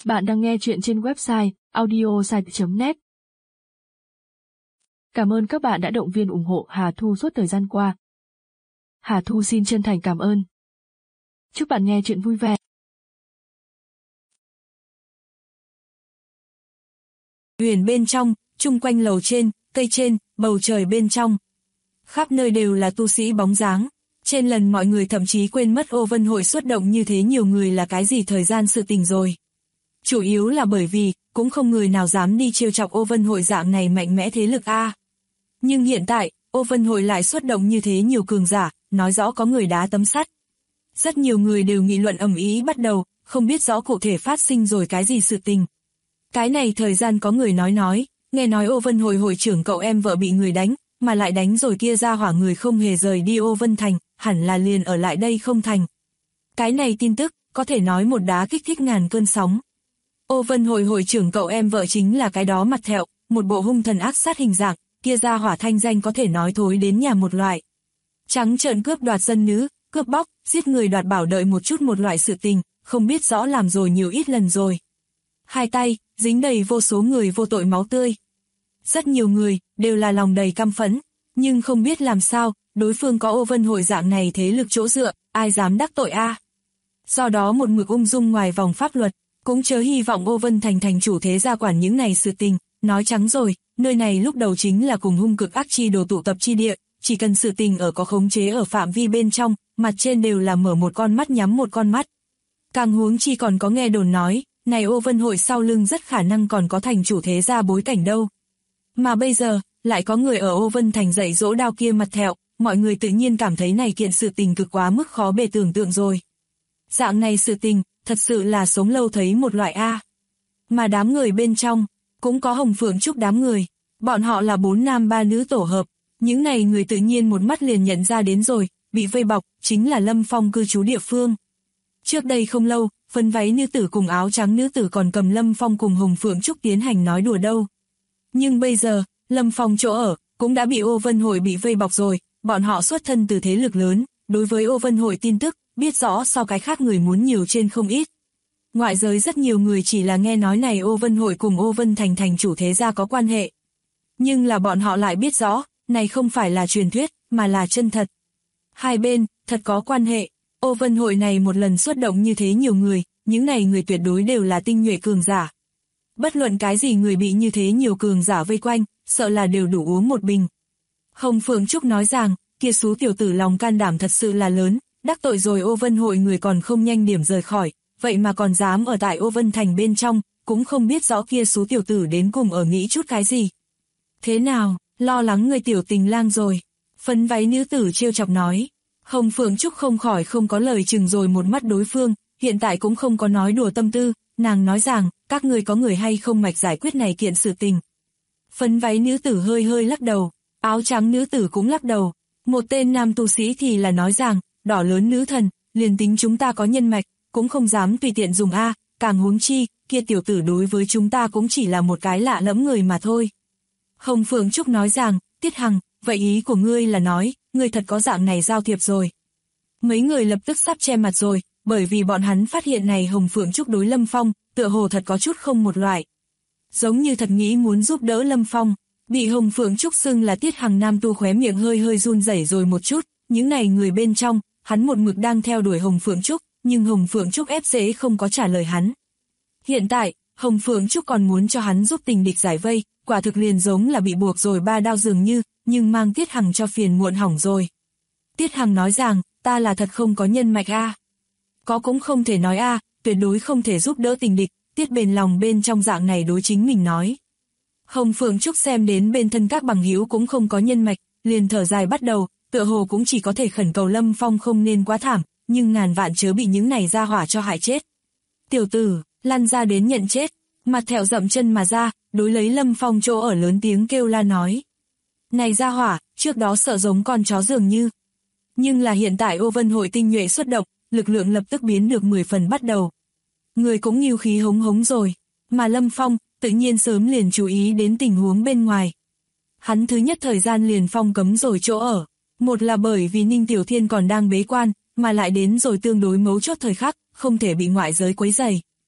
Bạn đang nghe chuyện trên website audiosite.net. Cảm ơn các bạn đã động viên ủng hộ Hà Thu suốt thời gian qua. Hà Thu xin chân thành cảm ơn. Chúc bạn nghe chuyện vui vẻ. Huyền bên trong, chung quanh lầu trên, cây trên, bầu trời bên trong. Khắp nơi đều là tu sĩ bóng dáng. Trên lần mọi người thậm chí quên mất Ô Vân Hội xuất động như thế nhiều người là cái gì thời gian sự tình rồi. Chủ yếu là bởi vì, cũng không người nào dám đi trêu chọc Ô Vân Hội dạng này mạnh mẽ thế lực a. Nhưng hiện tại, Ô Vân Hội lại xuất động như thế nhiều cường giả, nói rõ có người đá tấm sắt. Rất nhiều người đều nghị luận ầm ĩ bắt đầu, không biết rõ cụ thể phát sinh rồi cái gì sự tình. Cái này thời gian có người nói, nghe nói Ô Vân Hội hội trưởng cậu em vợ bị người đánh, mà lại đánh rồi kia ra hỏa người không hề rời đi Ô Vân Thành, hẳn là liền ở lại đây không thành. Cái này tin tức, có thể nói một đá kích thích ngàn cơn sóng. Ô Vân Hội hội trưởng cậu em vợ chính là cái đó mặt thẹo, một bộ hung thần ác sát hình dạng, kia ra hỏa thanh danh có thể nói thối đến nhà một loại. Trắng trợn cướp đoạt dân nữ, cướp bóc, giết người đoạt bảo đợi một loại sự tình, không biết rõ làm rồi nhiều ít lần rồi. Hai tay, dính đầy vô số người vô tội máu tươi. Rất nhiều người, đều là lòng đầy căm phẫn, nhưng không biết làm sao, đối phương có Ô Vân Hội dạng này thế lực chỗ dựa, ai dám đắc tội a? Do đó một mực ung dung ngoài vòng pháp luật, cũng chớ hy vọng Ô Vân Thành thành chủ thế gia quản những này sự tình, nói trắng rồi, nơi này lúc đầu chính là cùng hung cực ác chi đồ tụ tập chi địa, chỉ cần sự tình ở có khống chế ở phạm vi bên trong, mặt trên đều là mở một con mắt nhắm một con mắt. Càng huống chi còn có nghe đồn nói, này Ô Vân Hội sau lưng rất khả năng còn có thành chủ thế gia bối cảnh đâu. Mà bây giờ, lại có người ở Ô Vân Thành dạy dỗ đao kia mặt thẹo, mọi người tự nhiên cảm thấy này kiện sự tình cực quá mức khó bề tưởng tượng rồi. Dạng này sự tình, thật sự là sống lâu thấy một loại A. Mà đám người bên trong, cũng có Hồng Phượng Trúc đám người, bọn họ là 4 nam 3 nữ tổ hợp, những này người tự nhiên một mắt liền nhận ra đến rồi, bị vây bọc, chính là Lâm Phong cư trú địa phương. Trước đây không lâu, phấn váy nữ tử cùng áo trắng nữ tử còn cầm Lâm Phong cùng Hồng Phượng Trúc tiến hành nói đùa đâu. Nhưng bây giờ, Lâm Phong chỗ ở, cũng đã bị Ô Vân Hội bị vây bọc rồi, bọn họ xuất thân từ thế lực lớn, đối với Ô Vân Hội tin tức, biết rõ so cái khác người muốn nhiều trên không ít. Ngoại giới rất nhiều người chỉ là nghe nói này Ô Vân Hội cùng Ô Vân Thành thành chủ thế gia có quan hệ. Nhưng là bọn họ lại biết rõ, này không phải là truyền thuyết, mà là chân thật. Hai bên, thật có quan hệ. Ô Vân Hội này một lần xuất động như thế nhiều người, những này người tuyệt đối đều là tinh nhuệ cường giả. Bất luận cái gì người bị như thế nhiều cường giả vây quanh, sợ là đều đủ uống một bình. Hồng Phượng Trúc nói rằng, kia số tiểu tử lòng can đảm thật sự là lớn, đắc tội rồi Ô Vân Hội người còn không nhanh điểm rời khỏi, vậy mà còn dám ở tại Ô Vân Thành bên trong, cũng không biết rõ kia số tiểu tử đến cùng ở nghĩ chút cái gì. Thế nào, lo lắng người tiểu tình lang rồi. Phấn váy nữ tử trêu chọc nói. Hồng Phượng Trúc không khỏi không có lời chừng rồi một mắt đối phương, hiện tại cũng không có nói đùa tâm tư, nàng nói rằng, các người có người hay không mạch giải quyết này kiện sự tình. Phấn váy nữ tử hơi hơi lắc đầu, áo trắng nữ tử cũng lắc đầu. Một tên nam tu sĩ thì là nói rằng, đỏ lớn nữ thần, liền tính chúng ta có nhân mạch, cũng không dám tùy tiện dùng a, càng huống chi, kia tiểu tử đối với chúng ta cũng chỉ là một cái lạ lẫm người mà thôi. Hồng Phượng Trúc nói rằng, Tiết Hằng, vậy ý của ngươi là nói, ngươi thật có dạng này giao thiệp rồi. Mấy người lập tức sắp che mặt rồi, bởi vì bọn hắn phát hiện này Hồng Phượng Trúc đối Lâm Phong, tựa hồ thật có chút không một loại. Giống như thật nghĩ muốn giúp đỡ Lâm Phong, bị Hồng Phượng Trúc xưng là Tiết Hằng nam tu khóe miệng hơi hơi run rẩy rồi một chút, những này người bên trong, hắn một mực đang theo đuổi Hồng Phượng Trúc, nhưng Hồng Phượng Trúc ép dễ không có trả lời hắn. Hiện tại, Hồng Phượng Trúc còn muốn cho hắn giúp tình địch giải vây, quả thực liền giống là bị buộc rồi ba đao dường như, nhưng mang Tiết Hằng cho phiền muộn hỏng rồi. Tiết Hằng nói rằng, ta là thật không có nhân mạch a. Có cũng không thể nói a, tuyệt đối không thể giúp đỡ tình địch, Tiết bền lòng bên trong dạng này đối chính mình nói. Hồng Phượng Trúc xem đến bên thân các bằng hữu cũng không có nhân mạch, liền thở dài bắt đầu, tựa hồ cũng chỉ có thể khẩn cầu Lâm Phong không nên quá thảm, nhưng ngàn vạn chớ bị những này ra hỏa cho hại chết. Tiểu tử, lăn ra đến nhận chết, mặt thẹo dậm chân mà ra, đối lấy Lâm Phong chỗ ở lớn tiếng kêu la nói. Này ra hỏa, trước đó sợ giống con chó dường như. Nhưng là hiện tại Ô Vân Hội tinh nhuệ xuất động, lực lượng lập tức biến được 10 phần bắt đầu. Người cũng nghiêu khí hống hống rồi, mà Lâm Phong, tự nhiên sớm liền chú ý đến tình huống bên ngoài. Hắn thứ nhất thời gian liền phong cấm rồi chỗ ở, một là bởi vì Ninh Tiểu Thiên còn đang bế quan, mà lại đến rồi tương đối mấu chốt thời khắc, không thể bị ngoại giới quấy rầy.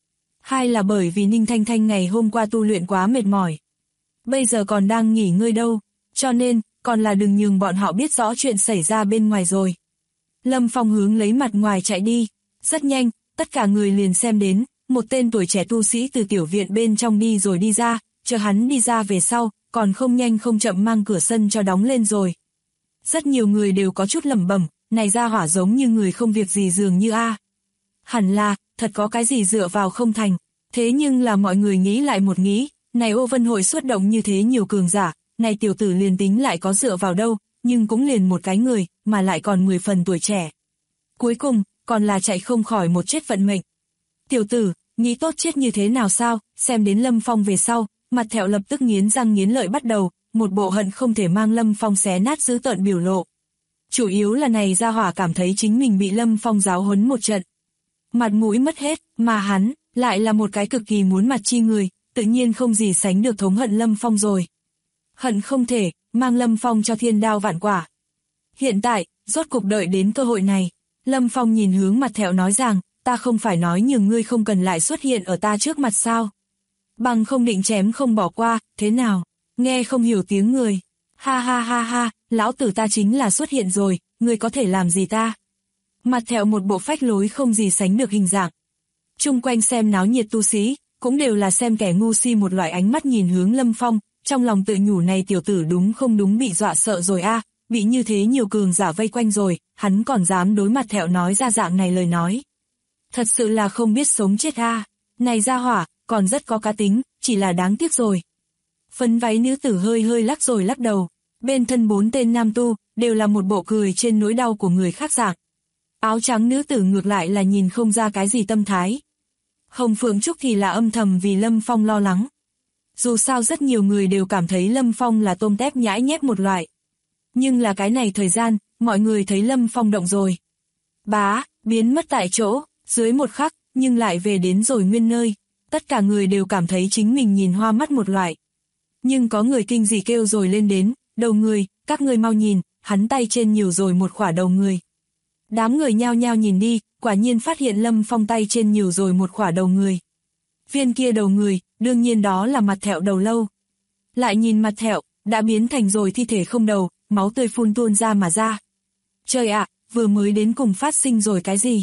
hai là bởi vì Ninh Thanh Thanh ngày hôm qua tu luyện quá mệt mỏi. Bây giờ còn đang nghỉ ngơi đâu, cho nên, còn là đừng nhường bọn họ biết rõ chuyện xảy ra bên ngoài rồi. Lâm Phong hướng lấy mặt ngoài chạy đi, rất nhanh, tất cả người liền xem đến, một tên tuổi trẻ tu sĩ từ tiểu viện bên trong đi rồi đi ra, chờ hắn đi ra về sau, còn không nhanh không chậm mang cửa sân cho đóng lên rồi. Rất nhiều người đều có chút lẩm bẩm, này ra hỏa giống như người không việc gì dường như a. Hẳn là, thật có cái gì dựa vào không thành, thế nhưng là mọi người nghĩ lại một nghĩ, này Ô Vân hội xuất động như thế nhiều cường giả, này tiểu tử liền tính lại có dựa vào đâu, nhưng cũng liền một cái người, mà lại còn 10 phần tuổi trẻ. Cuối cùng, còn là chạy không khỏi một chết vận mệnh. Tiểu tử, nghĩ tốt chết như thế nào sao, xem đến Lâm Phong về sau, mặt Thẹo lập tức nghiến răng nghiến lợi bắt đầu, một bộ hận không thể mang Lâm Phong xé nát dữ tợn biểu lộ. Chủ yếu là này ra hỏa cảm thấy chính mình bị Lâm Phong giáo huấn một trận. Mặt mũi mất hết, mà hắn, lại là một cái cực kỳ muốn mặt chi người, tự nhiên không gì sánh được thống hận Lâm Phong rồi. Hận không thể, mang Lâm Phong cho thiên đao vạn quả. Hiện tại, rốt cục đợi đến cơ hội này, Lâm Phong nhìn hướng mặt Thẹo nói rằng, ta không phải nói nhường ngươi không cần lại xuất hiện ở ta trước mặt sao. Bằng không định chém không bỏ qua, thế nào, nghe không hiểu tiếng người. Ha ha ha ha, lão tử ta chính là xuất hiện rồi, ngươi có thể làm gì ta. Mặt Thẹo một bộ phách lối không gì sánh được hình dạng. Chung quanh xem náo nhiệt tu sĩ, cũng đều là xem kẻ ngu si một loại ánh mắt nhìn hướng Lâm Phong, trong lòng tự nhủ này tiểu tử đúng không đúng bị dọa sợ rồi a, bị như thế nhiều cường giả vây quanh rồi, hắn còn dám đối mặt Thẹo nói ra dạng này lời nói. Thật sự là không biết sống chết a, này ra hỏa, còn rất có cá tính, chỉ là đáng tiếc rồi. Phấn váy nữ tử hơi hơi lắc rồi lắc đầu, bên thân 4 tên nam tu, đều là một bộ cười trên nỗi đau của người khác dạng. Áo trắng nữ tử ngược lại là nhìn không ra cái gì tâm thái. Hồng Phượng Trúc thì là âm thầm vì Lâm Phong lo lắng. Dù sao rất nhiều người đều cảm thấy Lâm Phong là tôm tép nhãi nhép một loại. Nhưng là cái này thời gian, mọi người thấy Lâm Phong động rồi. Bá, biến mất tại chỗ, dưới một khắc, nhưng lại về đến rồi nguyên nơi. Tất cả người đều cảm thấy chính mình nhìn hoa mắt một loại. Nhưng có người kinh dị kêu rồi lên đến, đầu người, các người mau nhìn, hắn tay trên nhiều rồi một khỏa đầu người. Đám người nhao nhao nhìn đi, quả nhiên phát hiện Lâm Phong tay trên nhiều rồi một khỏa đầu người. Viên kia đầu người, đương nhiên đó là mặt Thẹo đầu lâu. Lại nhìn mặt Thẹo, đã biến thành rồi thi thể không đầu, máu tươi phun tuôn ra mà ra. Trời ạ, vừa mới đến cùng phát sinh rồi cái gì?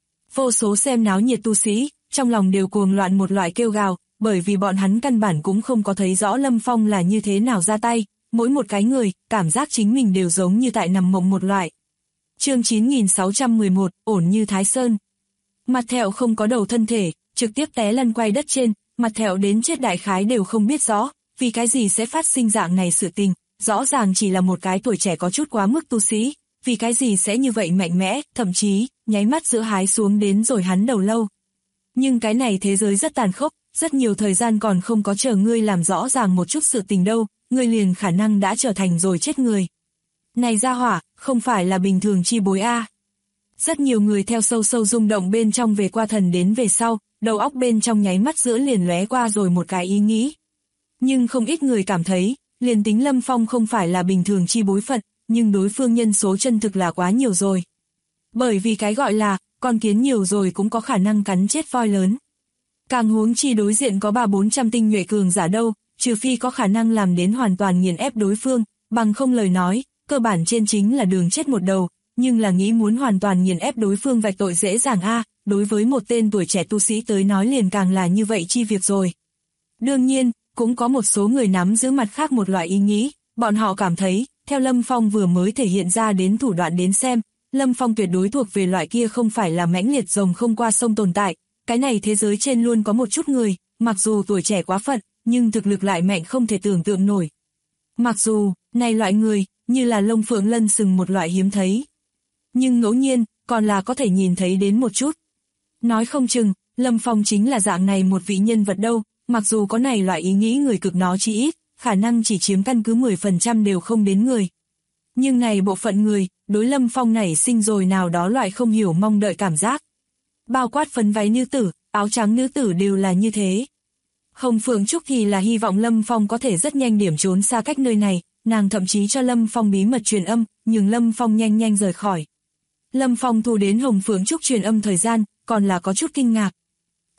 Vô số xem náo nhiệt tu sĩ, trong lòng đều cuồng loạn một loại kêu gào, bởi vì bọn hắn căn bản cũng không có thấy rõ Lâm Phong là như thế nào ra tay, mỗi một cái người, cảm giác chính mình đều giống như tại nằm mộng một loại. Chương 9611, ổn như Thái Sơn. Mặt Thẹo không có đầu thân thể, trực tiếp té lăn quay đất trên, mặt Thẹo đến chết đại khái đều không biết rõ, vì cái gì sẽ phát sinh dạng này sự tình, rõ ràng chỉ là một cái tuổi trẻ có chút quá mức tu sĩ, vì cái gì sẽ như vậy mạnh mẽ, thậm chí, nháy mắt giữa hái xuống đến rồi hắn đầu lâu. Nhưng cái này thế giới rất tàn khốc, rất nhiều thời gian còn không có chờ ngươi làm rõ ràng một chút sự tình đâu, ngươi liền khả năng đã trở thành rồi chết người. Này ra hỏa, không phải là bình thường chi bối a. Rất nhiều người theo sâu sâu rung động bên trong về qua thần đến về sau, đầu óc bên trong nháy mắt giữa liền lóe qua rồi một cái ý nghĩ. Nhưng không ít người cảm thấy, liền tính Lâm Phong không phải là bình thường chi bối phận, nhưng đối phương nhân số chân thực là quá nhiều rồi. Bởi vì cái gọi là, con kiến nhiều rồi cũng có khả năng cắn chết voi lớn. Càng huống chi đối diện có 300-400 tinh nhuệ cường giả đâu, trừ phi có khả năng làm đến hoàn toàn nghiền ép đối phương, bằng không lời nói, cơ bản trên chính là đường chết một đầu, nhưng là nghĩ muốn hoàn toàn nghiền ép đối phương vạch tội dễ dàng a, đối với một tên tuổi trẻ tu sĩ tới nói liền càng là như vậy chi việc rồi. Đương nhiên, cũng có một số người nắm giữ mặt khác một loại ý nghĩ, bọn họ cảm thấy, theo Lâm Phong vừa mới thể hiện ra đến thủ đoạn đến xem, Lâm Phong tuyệt đối thuộc về loại kia không phải là mãnh liệt rồng không qua sông tồn tại, cái này thế giới trên luôn có một chút người, mặc dù tuổi trẻ quá phận, nhưng thực lực lại mạnh không thể tưởng tượng nổi. Mặc dù, này loại người, như là lông phượng lân sừng một loại hiếm thấy. Nhưng ngẫu nhiên, còn là có thể nhìn thấy đến một chút. Nói không chừng, Lâm Phong chính là dạng này một vị nhân vật đâu, mặc dù có này loại ý nghĩ người cực nó chỉ ít, khả năng chỉ chiếm căn cứ 10% đều không đến người. Nhưng này bộ phận người, đối Lâm Phong nảy sinh rồi nào đó loại không hiểu mong đợi cảm giác. Bao quát phấn váy nữ tử, áo trắng nữ tử đều là như thế. Hồng Phượng Trúc thì là hy vọng Lâm Phong có thể rất nhanh điểm trốn xa cách nơi này, nàng thậm chí cho Lâm Phong bí mật truyền âm, nhưng Lâm Phong nhanh nhanh rời khỏi. Lâm Phong thu đến Hồng Phượng Trúc truyền âm thời gian, còn là có chút kinh ngạc.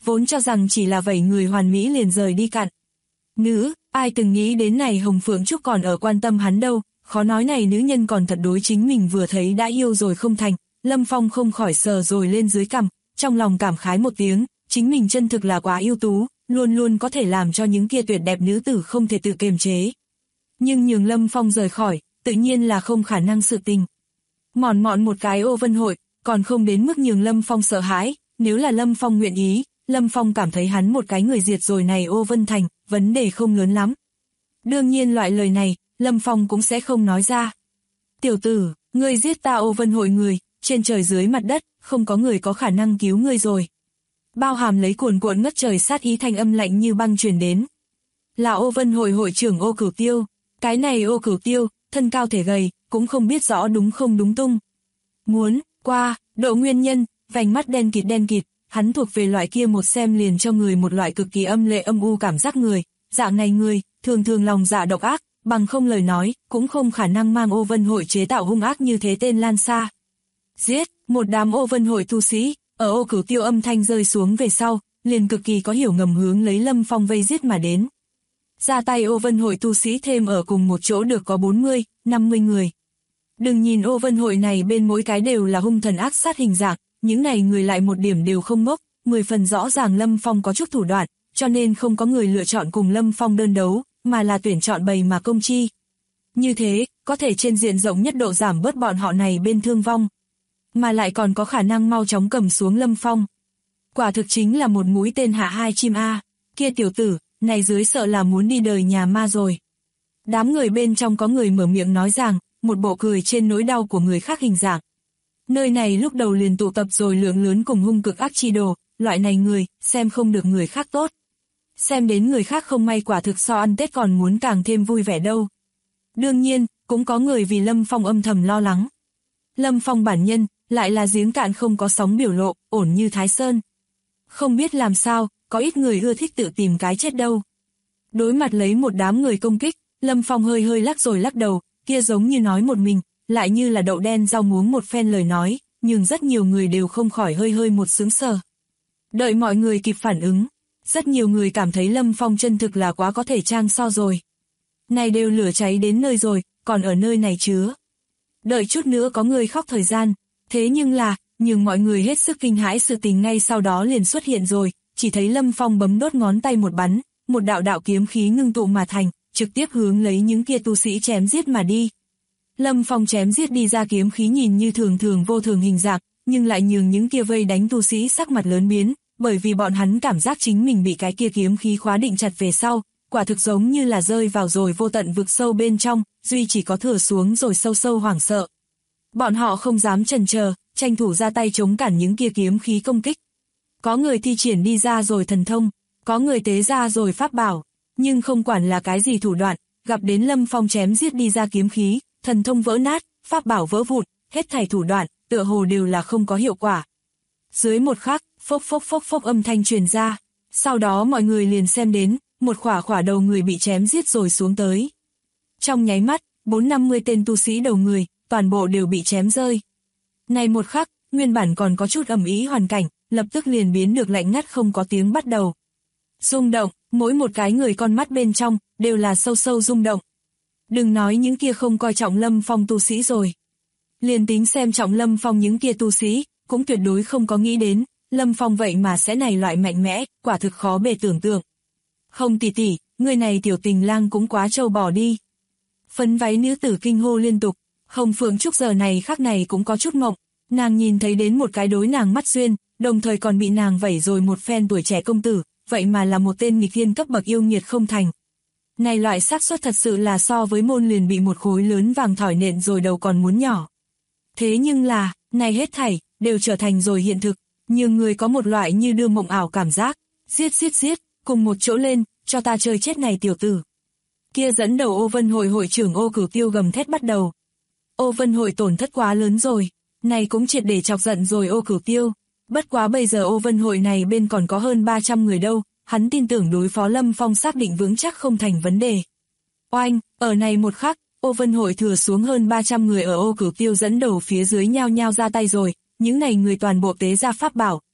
vốn cho rằng chỉ là vẩy người hoàn mỹ liền rời đi cạn. Nữ, ai từng nghĩ đến này Hồng Phượng Trúc còn ở quan tâm hắn đâu, khó nói này nữ nhân còn thật đối chính mình vừa thấy đã yêu rồi không thành. Lâm Phong không khỏi sờ rồi lên dưới cằm, trong lòng cảm khái một tiếng, chính mình chân thực là quá ưu tú, luôn luôn có thể làm cho những kia tuyệt đẹp nữ tử không thể tự kiềm chế. Nhưng nhường Lâm Phong rời khỏi, tự nhiên là không khả năng sự tình. Mòn mọn một cái Ô Vân Hội, còn không đến mức nhường Lâm Phong sợ hãi, nếu là Lâm Phong nguyện ý, Lâm Phong cảm thấy hắn một cái người diệt rồi này Ô Vân Thành, vấn đề không lớn lắm. Đương nhiên loại lời này, Lâm Phong cũng sẽ không nói ra. Tiểu tử, ngươi giết ta Ô Vân Hội người, trên trời dưới mặt đất, không có người có khả năng cứu ngươi rồi. Bao hàm lấy cuồn cuộn ngất trời sát ý thanh âm lạnh như băng truyền đến. Là Ô Vân Hội hội trưởng Ô Cửu Tiêu, cái này Ô Cửu Tiêu, thân cao thể gầy, cũng không biết rõ đúng không đúng tung. Muốn, qua, độ nguyên nhân, vành mắt đen kịt, hắn thuộc về loại kia một xem liền cho người một loại cực kỳ âm lệ âm u cảm giác người, dạng này người, thường thường lòng dạ độc ác, bằng không lời nói, cũng không khả năng mang Ô Vân Hội chế tạo hung ác như thế tên lan xa. Giết, một đám Ô Vân Hội tu sĩ, ở Ô Cửu Tiêu âm thanh rơi xuống về sau, liền cực kỳ có hiểu ngầm hướng lấy Lâm Phong vây giết mà đến. Ra tay Ô Vân Hội tu sĩ thêm ở cùng một chỗ được có 40, 50 người. Đừng nhìn Ô Vân Hội này bên mỗi cái đều là hung thần ác sát hình dạng, những này người lại một điểm đều không ngốc, 10 phần rõ ràng Lâm Phong có chút thủ đoạn, cho nên không có người lựa chọn cùng Lâm Phong đơn đấu, mà là tuyển chọn bầy mà công chi. Như thế, có thể trên diện rộng nhất độ giảm bớt bọn họ này bên thương vong, mà lại còn có khả năng mau chóng cầm xuống Lâm Phong. Quả thực chính là một mũi tên hạ hai chim a. Kia tiểu tử, này dưới sợ là muốn đi đời nhà ma rồi. Đám người bên trong có người mở miệng nói rằng, một bộ cười trên nỗi đau của người khác hình dạng. Nơi này lúc đầu liền tụ tập rồi lượng lớn cùng hung cực ác chi đồ, loại này người, xem không được người khác tốt. Xem đến người khác không may quả thực so ăn Tết còn muốn càng thêm vui vẻ đâu. Đương nhiên, cũng có người vì Lâm Phong âm thầm lo lắng. Lâm Phong bản nhân, lại là giếng cạn không có sóng biểu lộ, ổn như Thái Sơn. Không biết làm sao, có ít người ưa thích tự tìm cái chết đâu. Đối mặt lấy một đám người công kích, Lâm Phong hơi lắc rồi lắc đầu, kia giống như nói một mình, lại như là đậu đen rau muống một phen lời nói, nhưng rất nhiều người đều không khỏi hơi một sướng sờ. Đợi mọi người kịp phản ứng, rất nhiều người cảm thấy Lâm Phong chân thực là quá có thể trang so rồi. Này đều lửa cháy đến nơi rồi, còn ở nơi này chứa. Đợi chút nữa có người khóc thời gian, thế nhưng mọi người hết sức kinh hãi sự tình ngay sau đó liền xuất hiện rồi, chỉ thấy Lâm Phong bấm đốt ngón tay một bắn, một đạo kiếm khí ngưng tụ mà thành, trực tiếp hướng lấy những kia tu sĩ chém giết mà đi. Lâm Phong chém giết đi ra kiếm khí nhìn như thường vô thường hình dạng, nhưng lại nhường những kia vây đánh tu sĩ sắc mặt lớn biến, bởi vì bọn hắn cảm giác chính mình bị cái kia kiếm khí khóa định chặt về sau, quả thực giống như là rơi vào rồi vô tận vực sâu bên trong, duy chỉ có thừa xuống rồi sâu hoảng sợ. Bọn họ không dám chần chờ, tranh thủ ra tay chống cản những kia kiếm khí công kích. Có người thi triển đi ra rồi thần thông, có người tế ra rồi pháp bảo, nhưng không quản là cái gì thủ đoạn, gặp đến Lâm Phong chém giết đi ra kiếm khí, thần thông vỡ nát, pháp bảo vỡ vụn, hết thảy thủ đoạn, tựa hồ đều là không có hiệu quả. Dưới một khắc, phốc âm thanh truyền ra, sau đó mọi người liền xem đến, một khỏa đầu người bị chém giết rồi xuống tới. Trong nháy mắt, 4-50 tên tu sĩ đầu người, toàn bộ đều bị chém rơi. Này một khắc, nguyên bản còn có chút ầm ĩ hoàn cảnh, lập tức liền biến được lạnh ngắt không có tiếng bắt đầu. Rung động, mỗi một cái người con mắt bên trong, đều là sâu rung động. Đừng nói những kia không coi trọng Lâm Phong tu sĩ rồi. Liền tính xem trọng Lâm Phong những kia tu sĩ, cũng tuyệt đối không có nghĩ đến, Lâm Phong vậy mà sẽ này loại mạnh mẽ, quả thực khó bề tưởng tượng. Không tỷ, người này tiểu tình lang cũng quá trâu bò đi. Phấn váy nữ tử kinh hô liên tục, Hồng Phượng Trúc giờ này khắc này cũng có chút mộng, nàng nhìn thấy đến một cái đối nàng mắt xuyên, đồng thời còn bị nàng vẩy rồi một phen tuổi trẻ công tử, vậy mà là một tên nghịch thiên cấp bậc yêu nghiệt không thành. Này loại xác suất thật sự là so với môn liền bị một khối lớn vàng thỏi nện rồi đầu còn muốn nhỏ. Thế nhưng là, này hết thảy, đều trở thành rồi hiện thực, nhiều người có một loại như đưa mộng ảo cảm giác, giết, cùng một chỗ lên, cho ta chơi chết này tiểu tử. Kia dẫn đầu Ô Vân Hội hội trưởng Ô Cửu Tiêu gầm thét bắt đầu. Ô Vân Hội tổn thất quá lớn rồi, này cũng triệt để chọc giận rồi Ô Cửu Tiêu. Bất quá bây giờ Ô Vân Hội này bên còn có hơn 300 người đâu, hắn tin tưởng đối phó Lâm Phong xác định vững chắc không thành vấn đề. Oanh, ở này một khắc, Ô Vân Hội thừa xuống hơn 300 người ở Ô Cửu Tiêu dẫn đầu phía dưới nhao nhao ra tay rồi, những này người toàn bộ tế ra pháp bảo,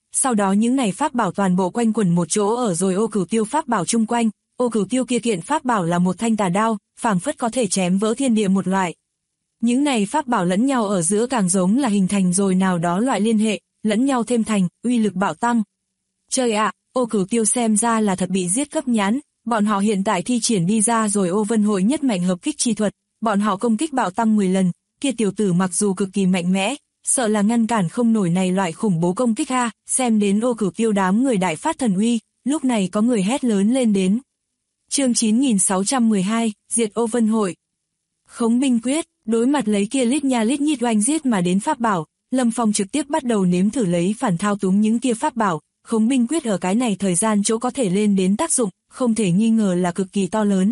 sau đó những này pháp bảo toàn bộ quanh quẩn một chỗ ở rồi Ô Cửu Tiêu pháp bảo chung quanh. Ô Cửu Tiêu kia kiện pháp bảo là một thanh tà đao, phảng phất có thể chém vỡ thiên địa một loại. Những này pháp bảo lẫn nhau ở giữa càng giống là hình thành rồi nào đó loại liên hệ, lẫn nhau thêm thành, uy lực bạo tăng. Trời ạ, Ô Cửu Tiêu xem ra là thật bị giết cấp nhãn, bọn họ hiện tại thi triển đi ra rồi Ô Vân Hội nhất mạnh hợp kích chi thuật, bọn họ công kích bạo tăng 10 lần, kia tiểu tử mặc dù cực kỳ mạnh mẽ, sợ là ngăn cản không nổi này loại khủng bố công kích ha, xem đến Ô Cửu Tiêu đám người đại phát thần uy, lúc này có người hét lớn lên đến. Chương 9612, diệt Ô Vân Hội. Khống binh quyết, đối mặt lấy kia lít nha lít nhít oanh giết mà đến pháp bảo, Lâm Phong trực tiếp bắt đầu nếm thử lấy phản thao túng những kia pháp bảo, khống binh quyết ở cái này thời gian chỗ có thể lên đến tác dụng, không thể nghi ngờ là cực kỳ to lớn.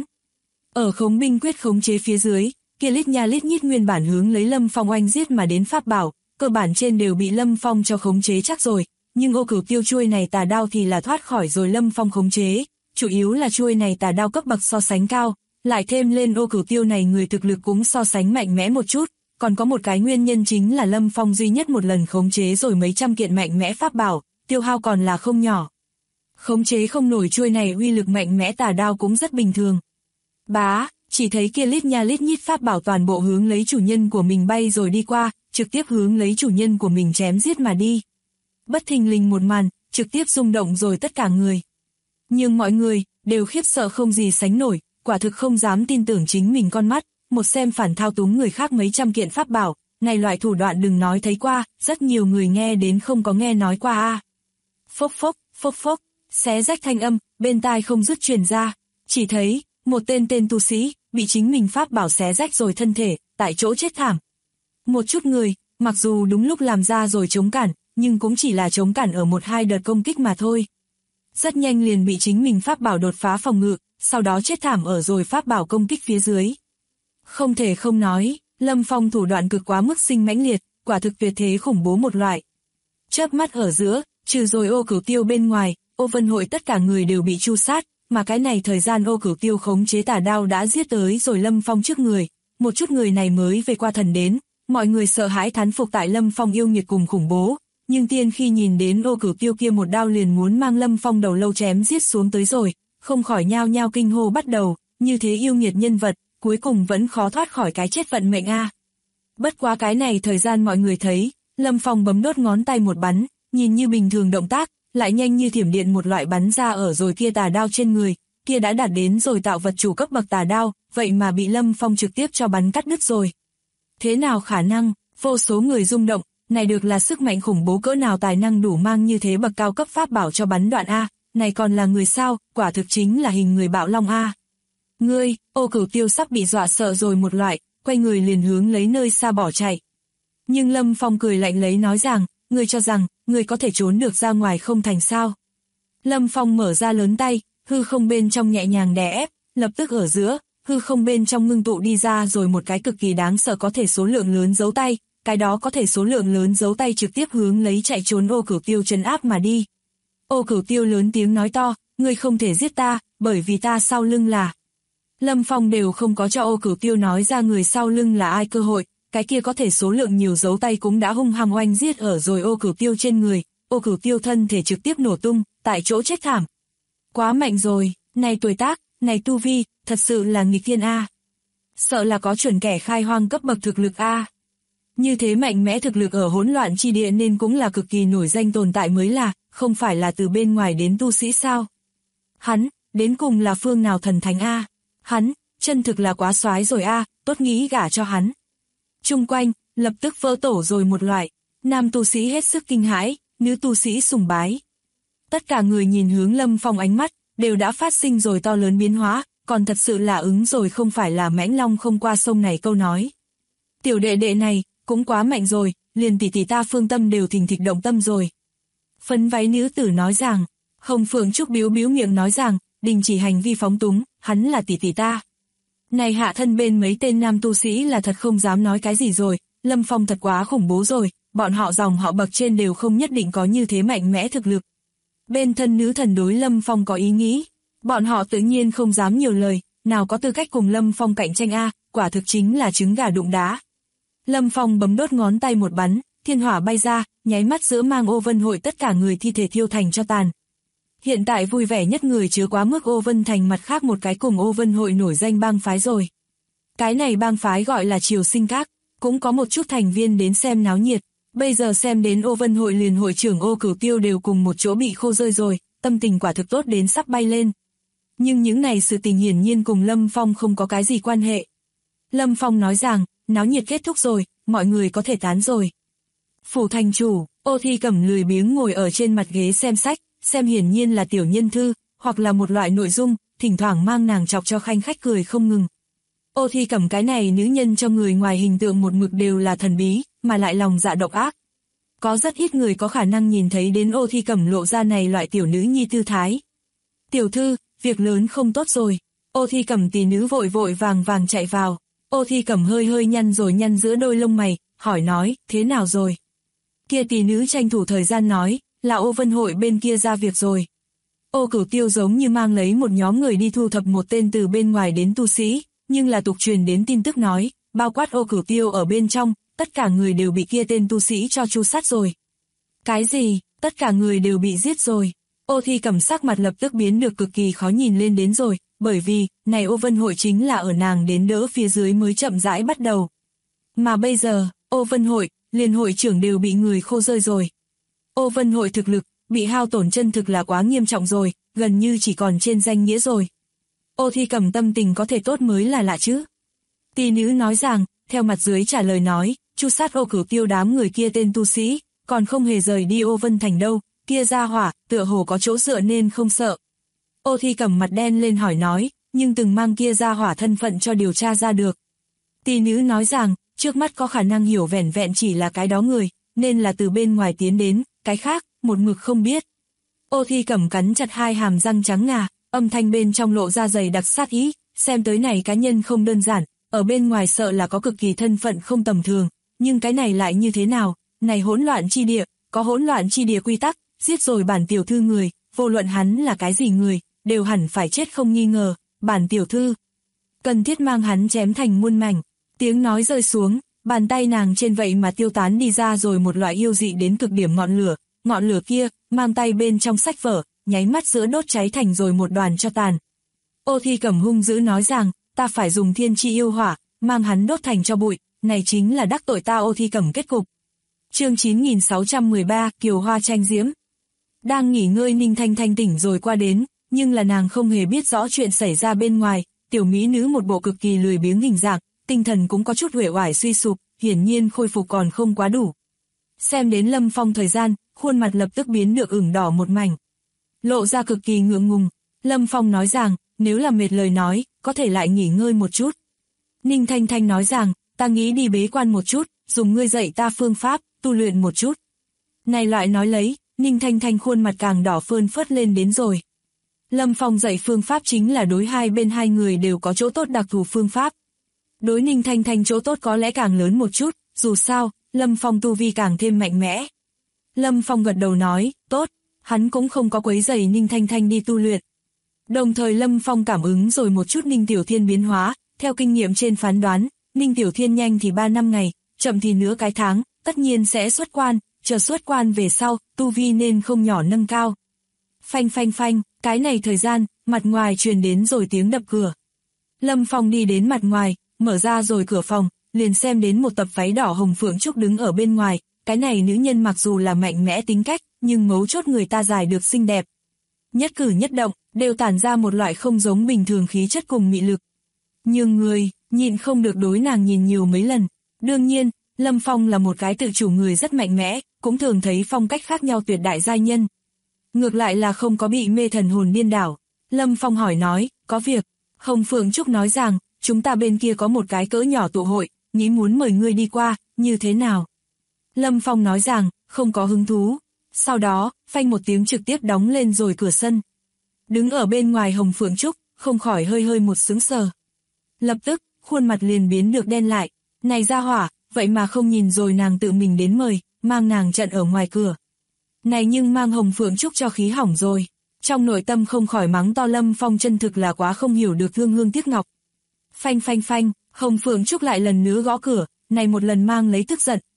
Ở khống binh quyết khống chế phía dưới, kia lít nha lít nhít nguyên bản hướng lấy Lâm Phong oanh giết mà đến pháp bảo, cơ bản trên đều bị Lâm Phong cho khống chế chắc rồi, nhưng Ô Cửu Tiêu chuôi này tà đao thì là thoát khỏi rồi Lâm Phong khống chế, chủ yếu là chuôi này tà đao cấp bậc so sánh cao, lại thêm lên Ô Cửu Tiêu này người thực lực cũng so sánh mạnh mẽ một chút, còn có một cái nguyên nhân chính là Lâm Phong duy nhất một lần khống chế rồi mấy trăm kiện mạnh mẽ pháp bảo, tiêu hao còn là không nhỏ. Khống chế không nổi chuôi này uy lực mạnh mẽ tà đao cũng rất bình thường. Bá, chỉ thấy kia lít nha lít nhít pháp bảo toàn bộ hướng lấy chủ nhân của mình bay rồi đi qua, trực tiếp hướng lấy chủ nhân của mình chém giết mà đi. Bất thình lình một màn, trực tiếp rung động rồi tất cả người. Nhưng mọi người, đều khiếp sợ không gì sánh nổi, quả thực không dám tin tưởng chính mình con mắt, một xem phản thao túng người khác mấy trăm kiện pháp bảo, này loại thủ đoạn đừng nói thấy qua, rất nhiều người nghe đến không có nghe nói qua a. Phốc phốc, xé rách thanh âm, bên tai không dứt truyền ra, chỉ thấy, một tên tu sĩ, bị chính mình pháp bảo xé rách rồi thân thể, tại chỗ chết thảm. Một chút người, mặc dù đúng lúc làm ra rồi chống cản, nhưng cũng chỉ là chống cản ở một hai đợt công kích mà thôi. Rất nhanh liền bị chính mình pháp bảo đột phá phòng ngự, sau đó chết thảm ở rồi pháp bảo công kích phía dưới. Không thể không nói, Lâm Phong thủ đoạn cực quá mức sinh mãnh liệt, quả thực tuyệt thế khủng bố một loại. Chớp mắt ở giữa, trừ rồi Ô Cửu Tiêu bên ngoài, Ô Vân Hội tất cả người đều bị tru sát, mà cái này thời gian Ô Cửu Tiêu khống chế tà đao đã giết tới rồi Lâm Phong trước người, một chút người này mới về qua thần đến, mọi người sợ hãi thán phục tại Lâm Phong yêu nghiệt cùng khủng bố, nhưng tiên khi nhìn đến Ô Cửu Tiêu kia một đao liền muốn mang Lâm Phong đầu lâu chém giết xuống tới rồi, không khỏi nhao nhao kinh hô bắt đầu, như thế yêu nghiệt nhân vật, cuối cùng vẫn khó thoát khỏi cái chết vận mệnh a. Bất quá cái này thời gian mọi người thấy, Lâm Phong bấm đốt ngón tay một bắn, nhìn như bình thường động tác, lại nhanh như thiểm điện một loại bắn ra ở rồi kia tà đao trên người, kia đã đạt đến rồi tạo vật chủ cấp bậc tà đao, vậy mà bị Lâm Phong trực tiếp cho bắn cắt đứt rồi. Thế nào khả năng, vô số người rung động, này được là sức mạnh khủng bố cỡ nào tài năng đủ mang như thế bậc cao cấp pháp bảo cho bắn đoạn a, này còn là người sao, quả thực chính là hình người bạo long a. Ngươi, Ô Cửu Tiêu sắp bị dọa sợ rồi một loại, quay người liền hướng lấy nơi xa bỏ chạy. Nhưng Lâm Phong cười lạnh lấy nói rằng, ngươi cho rằng, ngươi có thể trốn được ra ngoài không thành sao. Lâm Phong mở ra lớn tay, hư không bên trong nhẹ nhàng đè ép, lập tức ở giữa, hư không bên trong ngưng tụ đi ra rồi một cái cực kỳ đáng sợ có thể số lượng lớn dấu tay, cái đó có thể số lượng lớn dấu tay trực tiếp hướng lấy chạy trốn Ô Cửu Tiêu trấn áp mà đi. Ô Cửu Tiêu lớn tiếng nói to, ngươi không thể giết ta, bởi vì ta sau lưng là. Lâm Phong đều không có cho Ô Cửu Tiêu nói ra người sau lưng là ai cơ hội, cái kia có thể số lượng nhiều dấu tay cũng đã hung hăng oanh giết ở rồi Ô Cửu Tiêu trên người, Ô Cửu Tiêu thân thể trực tiếp nổ tung, tại chỗ chết thảm. Quá mạnh rồi, này tuổi tác, này tu vi, thật sự là nghịch thiên a. Sợ là có chuẩn kẻ khai hoang cấp bậc thực lực a. Như thế mạnh mẽ thực lực ở hỗn loạn chi địa nên cũng là cực kỳ nổi danh tồn tại mới là, không phải là từ bên ngoài đến tu sĩ sao. Hắn, đến cùng là phương nào thần thánh a? Hắn, chân thực là quá soái rồi a, tốt nghĩ gả cho hắn. Chung quanh, lập tức vỡ tổ rồi một loại, nam tu sĩ hết sức kinh hãi, nữ tu sĩ sùng bái. Tất cả người nhìn hướng Lâm Phong ánh mắt, đều đã phát sinh rồi to lớn biến hóa, còn thật sự là ứng rồi không phải là mãnh long không qua sông này câu nói. Tiểu đệ đệ này, cũng quá mạnh rồi, liền tỷ tỷ ta Phương Tâm đều thình thịch động tâm rồi. Phấn váy nữ tử nói rằng, Hồng Phượng Trúc biếu biếu miệng nói rằng, đình chỉ hành vi phóng túng, hắn là tỷ tỷ ta. Này hạ thân bên mấy tên nam tu sĩ là thật không dám nói cái gì rồi, Lâm Phong thật quá khủng bố rồi, bọn họ dòng họ bậc trên đều không nhất định có như thế mạnh mẽ thực lực. Bên thân nữ thần đối Lâm Phong có ý nghĩ, bọn họ tự nhiên không dám nhiều lời, nào có tư cách cùng Lâm Phong cạnh tranh a, quả thực chính là trứng gà đụng đá. Lâm Phong bấm đốt ngón tay một bắn, thiên hỏa bay ra, nháy mắt giữa mang Ô Vân hội tất cả người thi thể thiêu thành tro tàn. Hiện tại vui vẻ nhất người chứa quá mức Ô Vân thành mặt khác một cái cùng Ô Vân hội nổi danh bang phái rồi. Cái này bang phái gọi là Triều Sinh Các, cũng có một chút thành viên đến xem náo nhiệt. Bây giờ xem đến Ô Vân hội liền hội trưởng Ô Cửu Tiêu đều cùng một chỗ bị khô rơi rồi, tâm tình quả thực tốt đến sắp bay lên. Nhưng những này sự tình hiển nhiên cùng Lâm Phong không có cái gì quan hệ. Lâm Phong nói rằng, náo nhiệt kết thúc rồi, mọi người có thể tán rồi. Phủ thành chủ, Ô Thi Cẩm lười biếng ngồi ở trên mặt ghế xem sách, xem hiển nhiên là tiểu nhân thư, hoặc là một loại nội dung, thỉnh thoảng mang nàng chọc cho khanh khách cười không ngừng. Ô Thi Cẩm cái này nữ nhân cho người ngoài hình tượng một mực đều là thần bí, mà lại lòng dạ độc ác. Có rất ít người có khả năng nhìn thấy đến Ô Thi Cẩm lộ ra này loại tiểu nữ nhi tư thái. Tiểu thư, việc lớn không tốt rồi. Ô Thi Cẩm tỷ nữ vội vội vàng vàng chạy vào. Ô Thi Cẩm hơi hơi nhăn rồi nhăn giữa đôi lông mày, hỏi nói, thế nào rồi? Kia tỷ nữ tranh thủ thời gian nói, là Ô Vân hội bên kia ra việc rồi. Ô Cửu Tiêu giống như mang lấy một nhóm người đi thu thập một tên từ bên ngoài đến tu sĩ, nhưng là tục truyền đến tin tức nói, bao quát Ô Cửu Tiêu ở bên trong, tất cả người đều bị kia tên tu sĩ cho tru sát rồi. Cái gì? Tất cả người đều bị giết rồi. Ô Thi Cẩm sắc mặt lập tức biến được cực kỳ khó nhìn lên đến rồi, bởi vì, này Ô Vân hội chính là ở nàng đến đỡ phía dưới mới chậm rãi bắt đầu. Mà bây giờ, Ô Vân hội, liền hội trưởng đều bị người khô rơi rồi. Ô Vân hội thực lực, bị hao tổn chân thực là quá nghiêm trọng rồi, gần như chỉ còn trên danh nghĩa rồi. Ô Thi Cẩm tâm tình có thể tốt mới là lạ chứ. Tỷ nữ nói rằng, theo mặt dưới trả lời nói, tru sát Ô Cửu Tiêu đám người kia tên tu sĩ, còn không hề rời đi Ô Vân thành đâu, kia ra hỏa, tựa hồ có chỗ dựa nên không sợ. Ô Thi Cẩm mặt đen lên hỏi nói, nhưng từng mang kia ra hỏa thân phận cho điều tra ra được. Tỷ nữ nói rằng, trước mắt có khả năng hiểu vẻn vẹn chỉ là cái đó người, nên là từ bên ngoài tiến đến, cái khác, một mực không biết. Ô Thi Cẩm cắn chặt hai hàm răng trắng ngà, âm thanh bên trong lộ ra dày đặc sát ý, xem tới này cá nhân không đơn giản, ở bên ngoài sợ là có cực kỳ thân phận không tầm thường, nhưng cái này lại như thế nào, này hỗn loạn chi địa, có hỗn loạn chi địa quy tắc, giết rồi bản tiểu thư người, vô luận hắn là cái gì người, đều hẳn phải chết không nghi ngờ, bản tiểu thư. Cần thiết mang hắn chém thành muôn mảnh, tiếng nói rơi xuống, bàn tay nàng trên vậy mà tiêu tán đi ra rồi một loại yêu dị đến cực điểm ngọn lửa kia, mang tay bên trong sách vở, nháy mắt giữa đốt cháy thành rồi một đoàn tro tàn. Ô Thi Cẩm hung dữ nói rằng, ta phải dùng thiên chi yêu hỏa, mang hắn đốt thành cho bụi, này chính là đắc tội ta Ô Thi Cẩm kết cục. Chương 9613, Kiều Hoa tranh diễm. Đang nghỉ ngơi Ninh Thanh Thanh tỉnh rồi qua đến, nhưng là nàng không hề biết rõ chuyện xảy ra bên ngoài, tiểu mỹ nữ một bộ cực kỳ lười biếng hình dạng, tinh thần cũng có chút uể oải suy sụp, hiển nhiên khôi phục còn không quá đủ. Xem đến Lâm Phong thời gian, khuôn mặt lập tức biến được ửng đỏ một mảnh. Lộ ra cực kỳ ngượng ngùng, Lâm Phong nói rằng, nếu là mệt lời nói, có thể lại nghỉ ngơi một chút. Ninh Thanh Thanh nói rằng, ta nghĩ đi bế quan một chút, dùng ngươi dạy ta phương pháp, tu luyện một chút. Này loại nói lấy, Ninh Thanh Thanh khuôn mặt càng đỏ phơn phớt lên đến rồi. Lâm Phong dạy phương pháp chính là đối hai bên hai người đều có chỗ tốt đặc thù phương pháp. Đối Ninh Thanh Thanh chỗ tốt có lẽ càng lớn một chút, dù sao, Lâm Phong tu vi càng thêm mạnh mẽ. Lâm Phong gật đầu nói, tốt, hắn cũng không có quấy rầy Ninh Thanh Thanh đi tu luyện. Đồng thời Lâm Phong cảm ứng rồi một chút Ninh Tiểu Thiên biến hóa, theo kinh nghiệm trên phán đoán, Ninh Tiểu Thiên nhanh thì 3 năm ngày, chậm thì nửa cái tháng, tất nhiên sẽ xuất quan, chờ xuất quan về sau, tu vi nên không nhỏ nâng cao. Phanh phanh phanh, cái này thời gian, mặt ngoài truyền đến rồi tiếng đập cửa. Lâm Phong đi đến mặt ngoài, mở ra rồi cửa phòng, liền xem đến một tập váy đỏ hồng phượng trúc đứng ở bên ngoài, cái này nữ nhân mặc dù là mạnh mẽ tính cách, nhưng mấu chốt người ta dài được xinh đẹp. Nhất cử nhất động, đều tản ra một loại không giống bình thường khí chất cùng mị lực. Nhưng người, nhịn không được đối nàng nhìn nhiều mấy lần. Đương nhiên, Lâm Phong là một cái tự chủ người rất mạnh mẽ, cũng thường thấy phong cách khác nhau tuyệt đại giai nhân. Ngược lại là không có bị mê thần hồn điên đảo. Lâm Phong hỏi nói, có việc. Hồng Phượng Trúc nói rằng, chúng ta bên kia có một cái cỡ nhỏ tụ hội, nghĩ muốn mời ngươi đi qua, như thế nào? Lâm Phong nói rằng, không có hứng thú. Sau đó, phanh một tiếng trực tiếp đóng lên rồi cửa sân. Đứng ở bên ngoài Hồng Phượng Trúc, không khỏi hơi hơi một sững sờ. Lập tức, khuôn mặt liền biến được đen lại. Này ra hỏa, vậy mà không nhìn rồi nàng tự mình đến mời, mang nàng trận ở ngoài cửa. Này nhưng mang Hồng Phượng Trúc cho khí hỏng rồi. Trong nội tâm không khỏi mắng to Lâm Phong chân thực là quá không hiểu được thương hương tiếc ngọc. Phanh phanh phanh, Hồng Phượng Trúc lại lần nữa gõ cửa, này một lần mang lấy tức giận,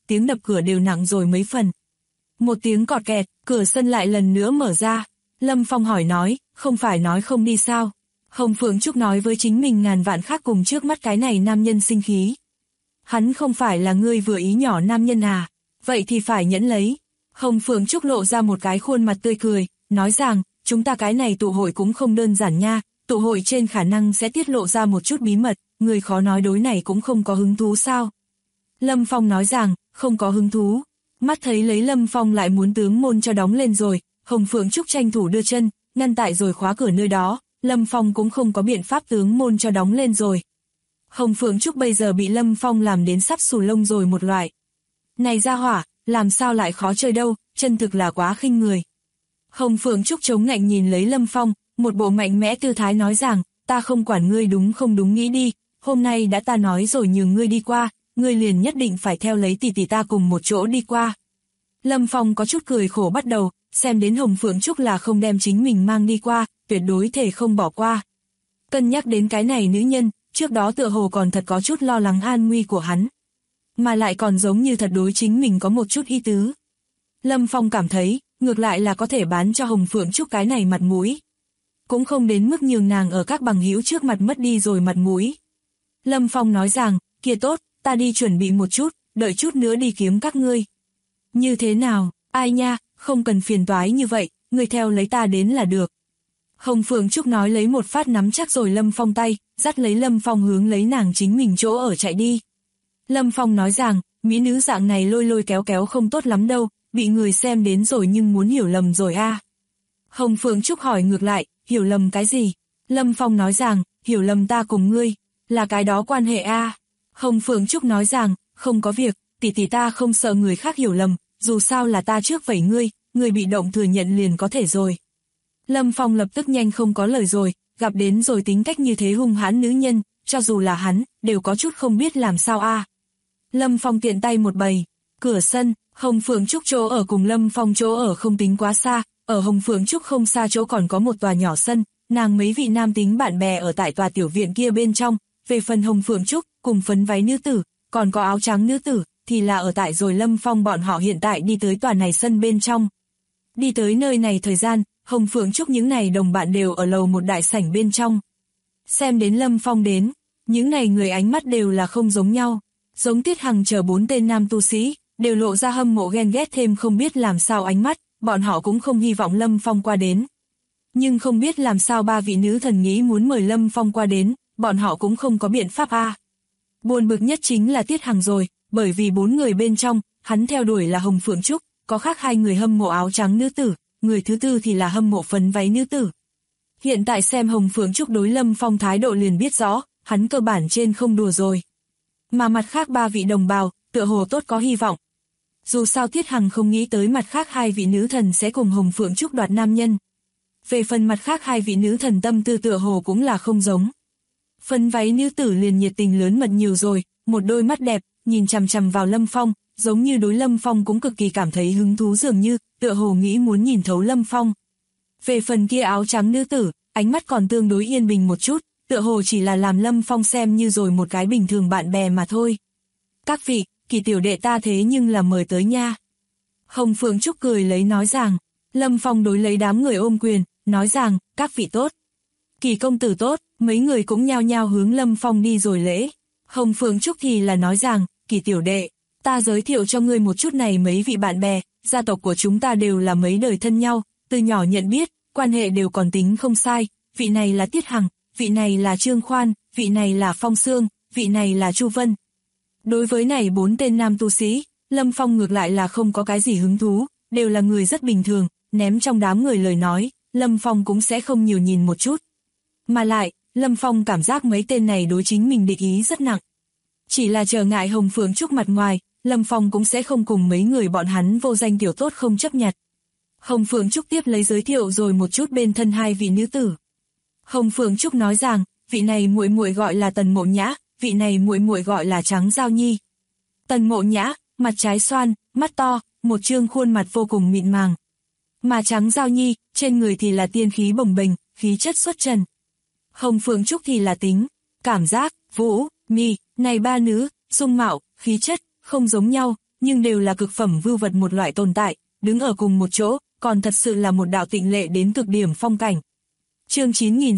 tiếng đập cửa đều nặng rồi mấy phần. Một tiếng cọt kẹt, cửa sân lại lần nữa mở ra. Lâm Phong hỏi nói, không phải nói không đi sao? Hồng Phượng Trúc nói với chính mình ngàn vạn khác cùng trước mắt cái này nam nhân sinh khí. Hắn không phải là ngươi vừa ý nhỏ nam nhân à? Vậy thì phải nhẫn lấy. Hồng Phượng Trúc lộ ra một cái khuôn mặt tươi cười, nói rằng, chúng ta cái này tụ hội cũng không đơn giản nha, tụ hội trên khả năng sẽ tiết lộ ra một chút bí mật, người khó nói đối này cũng không có hứng thú sao? Lâm Phong nói rằng, không có hứng thú. Mắt thấy lấy Lâm Phong lại muốn tướng môn cho đóng lên rồi, Hồng Phượng Trúc tranh thủ đưa chân, ngăn tại rồi khóa cửa nơi đó, Lâm Phong cũng không có biện pháp tướng môn cho đóng lên rồi. Hồng Phượng Trúc bây giờ bị Lâm Phong làm đến sắp xù lông rồi một loại. Này ra hỏa, làm sao lại khó chơi đâu, chân thực là quá khinh người. Hồng Phượng Trúc chống ngạnh nhìn lấy Lâm Phong, một bộ mạnh mẽ tư thái nói rằng, ta không quản ngươi đúng không đúng nghĩ đi, hôm nay đã ta nói rồi nhường ngươi đi qua, ngươi liền nhất định phải theo lấy tỷ tỷ ta cùng một chỗ đi qua. Lâm Phong có chút cười khổ bắt đầu, xem đến Hồng Phượng Trúc là không đem chính mình mang đi qua, tuyệt đối thể không bỏ qua. Cân nhắc đến cái này nữ nhân, trước đó tựa hồ còn thật có chút lo lắng an nguy của hắn. Mà lại còn giống như thật đối chính mình có một chút ý tứ. Lâm Phong cảm thấy, ngược lại là có thể bán cho Hồng Phượng Trúc cái này mặt mũi. Cũng không đến mức nhường nàng ở các bằng hữu trước mặt mất đi rồi mặt mũi. Lâm Phong nói rằng, kia tốt, ta đi chuẩn bị một chút, đợi chút nữa đi kiếm các ngươi. Như thế nào, ai nha, không cần phiền toái như vậy, ngươi theo lấy ta đến là được. Hồng Phượng Trúc nói lấy một phát nắm chắc rồi Lâm Phong tay, dắt lấy Lâm Phong hướng lấy nàng chính mình chỗ ở chạy đi. Lâm Phong nói rằng, mỹ nữ dạng này lôi lôi kéo kéo không tốt lắm đâu, bị người xem đến rồi nhưng muốn hiểu lầm rồi a. Hồng Phượng Trúc hỏi ngược lại, hiểu lầm cái gì? Lâm Phong nói rằng, hiểu lầm ta cùng ngươi, là cái đó quan hệ a. Hồng Phượng Trúc nói rằng, không có việc, tỷ tỷ ta không sợ người khác hiểu lầm, dù sao là ta trước vẩy ngươi bị động thừa nhận liền có thể rồi. Lâm Phong lập tức nhanh không có lời rồi, gặp đến rồi tính cách như thế hung hãn nữ nhân, cho dù là hắn, đều có chút không biết làm sao a. Lâm Phong tiện tay một bày, cửa sân, Hồng Phượng Trúc chỗ ở cùng Lâm Phong chỗ ở không tính quá xa, ở Hồng Phượng Trúc không xa chỗ còn có một tòa nhỏ sân, nàng mấy vị nam tính bạn bè ở tại tòa tiểu viện kia bên trong, về phần Hồng Phượng Trúc, cùng phấn váy nữ tử, còn có áo trắng nữ tử, thì là ở tại rồi Lâm Phong bọn họ hiện tại đi tới tòa này sân bên trong. Đi tới nơi này thời gian, Hồng Phượng Trúc những này đồng bạn đều ở lầu một đại sảnh bên trong. Xem đến Lâm Phong đến, những này người ánh mắt đều là không giống nhau, giống Tiết Hằng chờ 4 tên nam tu sĩ, đều lộ ra hâm mộ ghen ghét thêm không biết làm sao ánh mắt, bọn họ cũng không hy vọng Lâm Phong qua đến. Nhưng không biết làm sao 3 vị nữ thần nghĩ muốn mời Lâm Phong qua đến, bọn họ cũng không có biện pháp a. Buồn bực nhất chính là Tiết Hằng rồi, bởi vì 4 người bên trong, hắn theo đuổi là Hồng Phượng Trúc, có khác 2 người hâm mộ áo trắng nữ tử, người thứ tư thì là hâm mộ phấn váy nữ tử. Hiện tại xem Hồng Phượng Trúc đối Lâm Phong thái độ liền biết rõ, hắn cơ bản trên không đùa rồi. Mà mặt khác 3 vị đồng bào, tựa hồ tốt có hy vọng. Dù sao Tiết Hằng không nghĩ tới mặt khác 2 vị nữ thần sẽ cùng Hồng Phượng Trúc đoạt nam nhân. Về phần mặt khác 2 vị nữ thần tâm tư tựa hồ cũng là không giống. Phấn váy nữ tử liền nhiệt tình lớn mật nhiều rồi, một đôi mắt đẹp, nhìn chằm chằm vào Lâm Phong, giống như đối Lâm Phong cũng cực kỳ cảm thấy hứng thú dường như, tựa hồ nghĩ muốn nhìn thấu Lâm Phong. Về phần kia áo trắng nữ tử, ánh mắt còn tương đối yên bình một chút, tựa hồ chỉ là làm Lâm Phong xem như rồi một cái bình thường bạn bè mà thôi. Các vị, Kỳ tiểu đệ ta thế nhưng là mời tới nha. Hồng Phượng Trúc cười lấy nói rằng, Lâm Phong đối lấy đám người ôm quyền, nói rằng, các vị tốt. Kỳ công tử tốt, mấy người cũng nhao nhao hướng Lâm Phong đi rồi lễ. Hồng Phượng Trúc thì là nói rằng, Kỳ tiểu đệ, ta giới thiệu cho ngươi một chút này mấy vị bạn bè, gia tộc của chúng ta đều là mấy đời thân nhau, từ nhỏ nhận biết, quan hệ đều còn tính không sai, vị này là Tiết Hằng, vị này là Trương Khoan, vị này là Phong Sương, vị này là Chu Vân. Đối với này 4 tên nam tu sĩ, Lâm Phong ngược lại là không có cái gì hứng thú, đều là người rất bình thường, ném trong đám người lời nói, Lâm Phong cũng sẽ không nhiều nhìn một chút. Mà lại, Lâm Phong cảm giác mấy tên này đối chính mình địch ý rất nặng. Chỉ là trở ngại Hồng Phượng Trúc mặt ngoài, Lâm Phong cũng sẽ không cùng mấy người bọn hắn vô danh tiểu tốt không chấp nhận. Hồng Phượng Trúc tiếp lấy giới thiệu rồi một chút bên thân 2 vị nữ tử. Hồng Phượng Trúc nói rằng, vị này muội muội gọi là Tần Mộ Nhã, vị này muội muội gọi là Trắng Giao Nhi. Tần Mộ Nhã, mặt trái xoan, mắt to, một trương khuôn mặt vô cùng mịn màng. Mà Trắng Giao Nhi, trên người thì là tiên khí bồng bềnh, khí chất xuất trần. Hồng Phượng Trúc thì là tính, cảm giác, vũ, mi, này 3 nữ, dung mạo, khí chất, không giống nhau, nhưng đều là cực phẩm vưu vật một loại tồn tại, đứng ở cùng một chỗ, còn thật sự là một đạo tịnh lệ đến cực điểm phong cảnh. Chương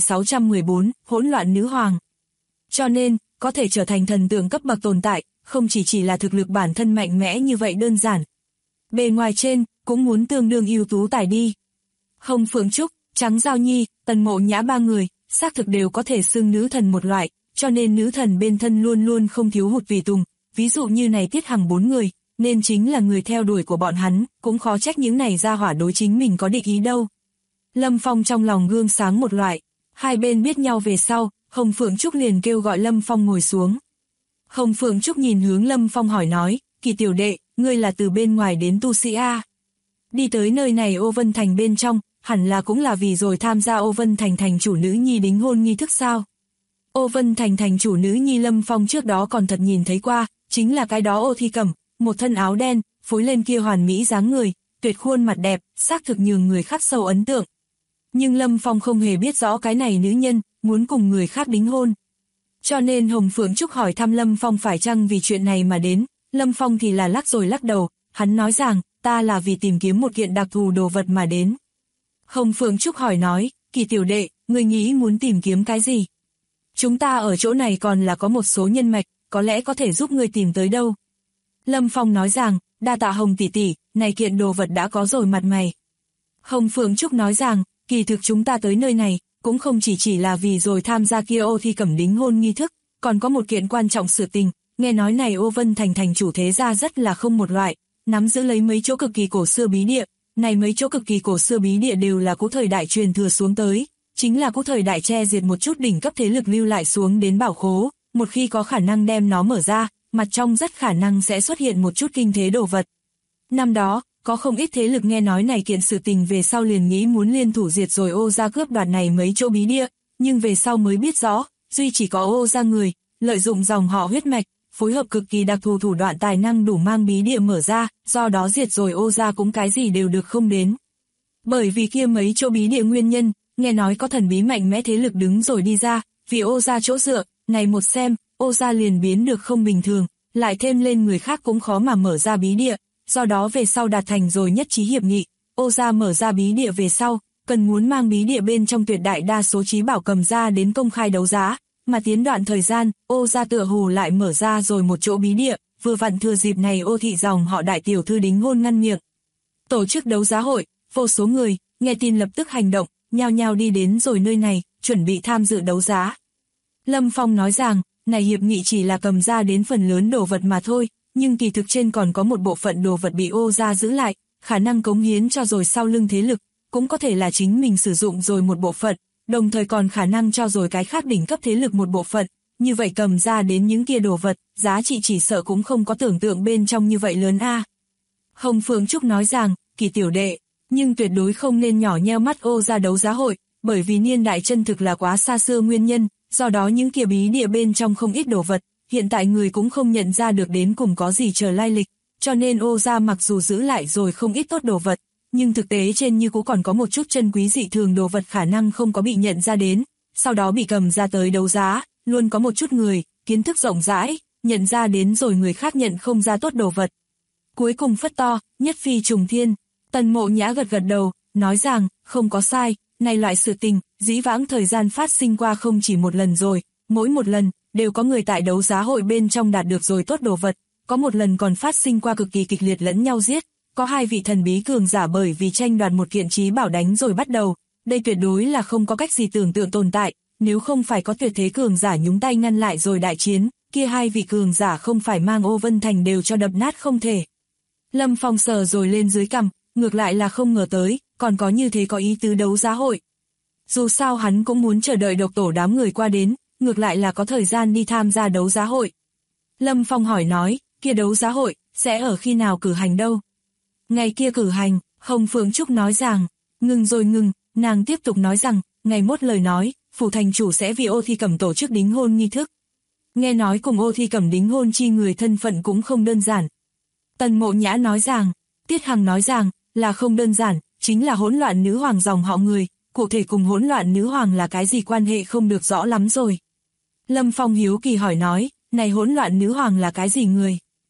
9614, hỗn loạn nữ hoàng. Cho nên, có thể trở thành thần tượng cấp bậc tồn tại, không chỉ là thực lực bản thân mạnh mẽ như vậy đơn giản. Bề ngoài trên, cũng muốn tương đương ưu tú tài đi. Hồng Phượng Trúc, Trắng Giao Nhi, Tần Mộ Nhã ba người, xác thực đều có thể xưng nữ thần một loại, cho nên nữ thần bên thân luôn luôn không thiếu hụt tùy tùng, ví dụ như này Tiết Hằng 4 người, nên chính là người theo đuổi của bọn hắn, cũng khó trách những này ra hỏa đối chính mình có địch ý đâu. Lâm Phong trong lòng gương sáng một loại, hai bên biết nhau về sau, Hồng Phượng Trúc liền kêu gọi Lâm Phong ngồi xuống. Hồng Phượng Trúc nhìn hướng Lâm Phong hỏi nói, Kỳ tiểu đệ, ngươi là từ bên ngoài đến tu sĩ A. Đi tới nơi này Ô Vân Thành bên trong, hẳn là cũng là vì rồi tham gia Ô Vân Thành thành chủ nữ nhi đính hôn nghi thức sao. Ô Vân Thành thành chủ nữ nhi Lâm Phong trước đó còn thật nhìn thấy qua, chính là cái đó Ô Thi Cẩm, một thân áo đen, phối lên kia hoàn mỹ dáng người, tuyệt khuôn mặt đẹp, xác thực nhường người khắc sâu ấn tượng. Nhưng Lâm Phong không hề biết rõ cái này nữ nhân, muốn cùng người khác đính hôn. Cho nên Hồng Phượng Trúc hỏi thăm Lâm Phong phải chăng vì chuyện này mà đến, Lâm Phong thì là lắc rồi lắc đầu, hắn nói rằng, ta là vì tìm kiếm một kiện đặc thù đồ vật mà đến. Hồng Phượng Trúc hỏi nói, Kỳ tiểu đệ, ngươi nghĩ muốn tìm kiếm cái gì? Chúng ta ở chỗ này còn là có một số nhân mạch, có lẽ có thể giúp ngươi tìm tới đâu. Lâm Phong nói rằng, đa tạ Hồng tỷ tỷ, này kiện đồ vật đã có rồi mặt mày. Hồng Phượng Trúc nói rằng, kỳ thực chúng ta tới nơi này, cũng không chỉ là vì rồi tham gia kia Ô Thi Cẩm đính hôn nghi thức, còn có một kiện quan trọng sự tình, nghe nói này Ô Vân Thành thành chủ thế gia rất là không một loại, nắm giữ lấy mấy chỗ cực kỳ cổ xưa bí địa, này mấy chỗ cực kỳ cổ xưa bí địa đều là cũ thời đại truyền thừa xuống tới, chính là cũ thời đại che diệt một chút đỉnh cấp thế lực lưu lại xuống đến bảo khố, một khi có khả năng đem nó mở ra, mặt trong rất khả năng sẽ xuất hiện một chút kinh thế đồ vật. Năm đó, có không ít thế lực nghe nói này kiện sự tình về sau liền nghĩ muốn liên thủ diệt rồi Ô gia cướp đoạt này mấy chỗ bí địa, nhưng về sau mới biết rõ, duy chỉ có Ô gia người, lợi dụng dòng họ huyết mạch, phối hợp cực kỳ đặc thù thủ đoạn tài năng đủ mang bí địa mở ra, do đó diệt rồi Ô gia cũng cái gì đều được không đến. Bởi vì kia mấy chỗ bí địa nguyên nhân, nghe nói có thần bí mạnh mẽ thế lực đứng rồi đi ra, vì Ô gia chỗ dựa, này một xem, Ô gia liền biến được không bình thường, lại thêm lên người khác cũng khó mà mở ra bí địa, do đó về sau đạt thành rồi nhất trí hiệp nghị, Ô gia mở ra bí địa về sau, cần muốn mang bí địa bên trong tuyệt đại đa số trí bảo cầm ra đến công khai đấu giá, mà tiến đoạn thời gian, Ô gia tựa hồ lại mở ra rồi một chỗ bí địa, vừa vặn thừa dịp này Ô thị dòng họ đại tiểu thư đính hôn ngăn miệng. Tổ chức đấu giá hội, vô số người, nghe tin lập tức hành động, nhao nhao đi đến rồi nơi này, chuẩn bị tham dự đấu giá. Lâm Phong nói rằng, này hiệp nghị chỉ là cầm ra đến phần lớn đồ vật mà thôi, nhưng kỳ thực trên còn có một bộ phận đồ vật bị Ô gia giữ lại, khả năng cống hiến cho rồi sau lưng thế lực, cũng có thể là chính mình sử dụng rồi một bộ phận, đồng thời còn khả năng cho rồi cái khác đỉnh cấp thế lực một bộ phận, như vậy cầm ra đến những kia đồ vật, giá trị chỉ sợ cũng không có tưởng tượng bên trong như vậy lớn a. Hồng Phượng Trúc nói rằng, Kỳ tiểu đệ, nhưng tuyệt đối không nên nhỏ nheo mắt Ô gia đấu giá hội, bởi vì niên đại chân thực là quá xa xưa nguyên nhân, do đó những kia bí địa bên trong không ít đồ vật, hiện tại người cũng không nhận ra được đến cùng có gì chờ lai lịch, cho nên Ô gia mặc dù giữ lại rồi không ít tốt đồ vật, nhưng thực tế trên như cũng còn có một chút chân quý dị thường đồ vật khả năng không có bị nhận ra đến, sau đó bị cầm ra tới đấu giá, luôn có một chút người, kiến thức rộng rãi, nhận ra đến rồi người khác nhận không ra tốt đồ vật. Cuối cùng phất to, nhất phi trùng thiên, Tần Mộ Nhã gật đầu, nói rằng, không có sai, này loại sự tình, dĩ vãng thời gian phát sinh qua không chỉ một lần rồi, mỗi một lần, đều có người tại đấu giá hội bên trong đạt được rồi tốt đồ vật, có một lần còn phát sinh qua cực kỳ kịch liệt lẫn nhau giết, có hai vị thần bí cường giả bởi vì tranh đoạt một kiện trí bảo đánh rồi bắt đầu, đây tuyệt đối là không có cách gì tưởng tượng tồn tại, nếu không phải có tuyệt thế cường giả nhúng tay ngăn lại rồi đại chiến, kia hai vị cường giả không phải mang Ô Vân Thành đều cho đập nát không thể. Lâm Phong sờ rồi lên dưới cằm, ngược lại là không ngờ tới, còn có như thế có ý tứ đấu giá hội. Dù sao hắn cũng muốn chờ đợi độc tổ đám người qua đến, ngược lại là có thời gian đi tham gia đấu giá hội. Lâm Phong hỏi nói, kia đấu giá hội, sẽ ở khi nào cử hành đâu? Ngày kia cử hành, Hồng Phượng Trúc nói rằng, ngừng rồi ngừng, nàng tiếp tục nói rằng, ngày mốt lời nói, phủ thành chủ sẽ vì Ô Thi Cẩm tổ chức đính hôn nghi thức. Nghe nói cùng Ô Thi Cẩm đính hôn chi người thân phận cũng không đơn giản. Tần Mộ Nhã nói rằng, Tiết Hằng nói rằng, là không đơn giản, chính là hỗn loạn nữ hoàng dòng họ người, cụ thể cùng hỗn loạn nữ hoàng là cái gì quan hệ không được rõ lắm rồi. Lâm Phong hiếu kỳ hỏi nói, này hỗn loạn nữ hoàng là cái gì người?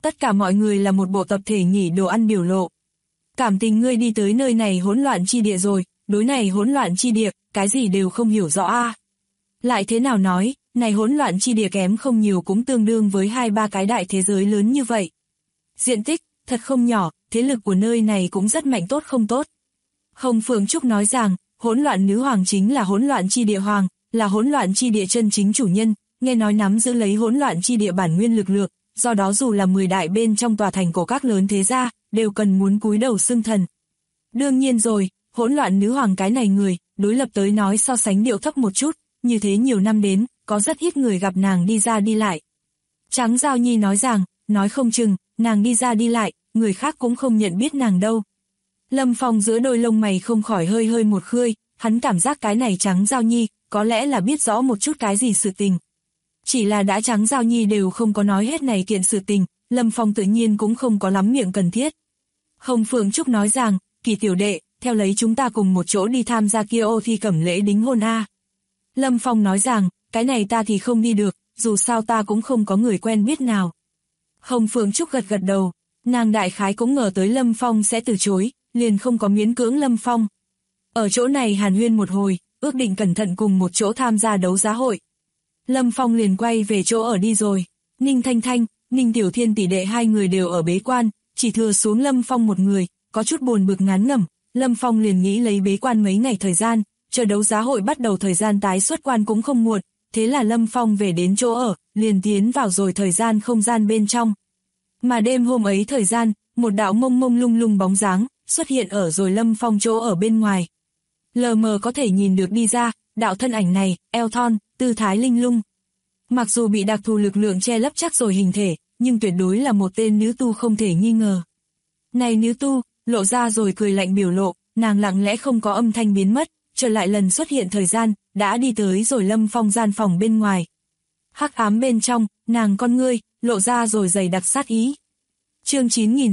tất cả mọi người là một bộ tập thể nghỉ đồ ăn biểu lộ. Cảm tình ngươi đi tới nơi này hỗn loạn chi địa rồi, đối này hỗn loạn chi địa, cái gì đều không hiểu rõ a. Lại thế nào nói, này hỗn loạn chi địa kém không nhiều cũng tương đương với 2-3 cái đại thế giới lớn như vậy. Diện tích, thật không nhỏ, thế lực của nơi này cũng rất mạnh tốt không tốt. Hồng Phượng Trúc nói rằng, hỗn loạn nữ hoàng chính là hỗn loạn chi địa hoàng, là hỗn loạn chi địa chân chính chủ nhân, nghe nói nắm giữ lấy hỗn loạn chi địa bản nguyên lực lượng, do đó dù là 10 đại bên trong tòa thành cổ các lớn thế gia, đều cần muốn cúi đầu xưng thần. Đương nhiên rồi, hỗn loạn nữ hoàng cái này người, đối lập tới nói so sánh điệu thấp một chút, như thế nhiều năm đến, có rất ít người gặp nàng đi ra đi lại. Trắng Giao Nhi nói rằng, nói không chừng, nàng đi ra đi lại, người khác cũng không nhận biết nàng đâu. Lâm Phong giữa đôi lông mày không khỏi hơi hơi một khơi, hắn cảm giác cái này Trắng Giao Nhi, có lẽ là biết rõ một chút cái gì sự tình. Chỉ là đã Trắng Giao Nhi đều không có nói hết này kiện sự tình, Lâm Phong tự nhiên cũng không có lắm miệng cần thiết. Hồng Phượng Trúc nói rằng, Kỳ tiểu đệ, theo lấy chúng ta cùng một chỗ đi tham gia kia Ô Thi Cẩm lễ đính hôn a. Lâm Phong nói rằng, cái này ta thì không đi được, dù sao ta cũng không có người quen biết nào. Hồng Phượng Trúc gật gật đầu, nàng đại khái cũng ngờ tới Lâm Phong sẽ từ chối, liền không có miễn cưỡng Lâm Phong. Ở chỗ này hàn huyên một hồi, ước định cẩn thận cùng một chỗ tham gia đấu giá hội. Lâm Phong liền quay về chỗ ở đi rồi. Ninh Thanh Thanh, Ninh Tiểu Thiên tỷ đệ hai người đều ở bế quan, chỉ thừa xuống Lâm Phong một người, có chút buồn bực ngán ngẩm. Lâm Phong liền nghĩ lấy bế quan mấy ngày thời gian, chờ đấu giá hội bắt đầu thời gian tái xuất quan cũng không muộn, thế là Lâm Phong về đến chỗ ở, liền tiến vào rồi thời gian không gian bên trong. Mà đêm hôm ấy thời gian, một đạo mông mông lung lung bóng dáng xuất hiện ở rồi Lâm Phong chỗ ở bên ngoài. Lờ mờ có thể nhìn được đi ra, đạo thân ảnh này, eo thon, tư thái linh lung. Mặc dù bị đặc thù lực lượng che lấp chắc rồi hình thể, nhưng tuyệt đối là một tên nữ tu không thể nghi ngờ. Này nữ tu, lộ ra rồi cười lạnh biểu lộ, nàng lặng lẽ không có âm thanh biến mất, trở lại lần xuất hiện thời gian, đã đi tới rồi Lâm Phong gian phòng bên ngoài. Hắc ám bên trong, nàng con ngươi, lộ ra rồi dày đặc sát ý. Chương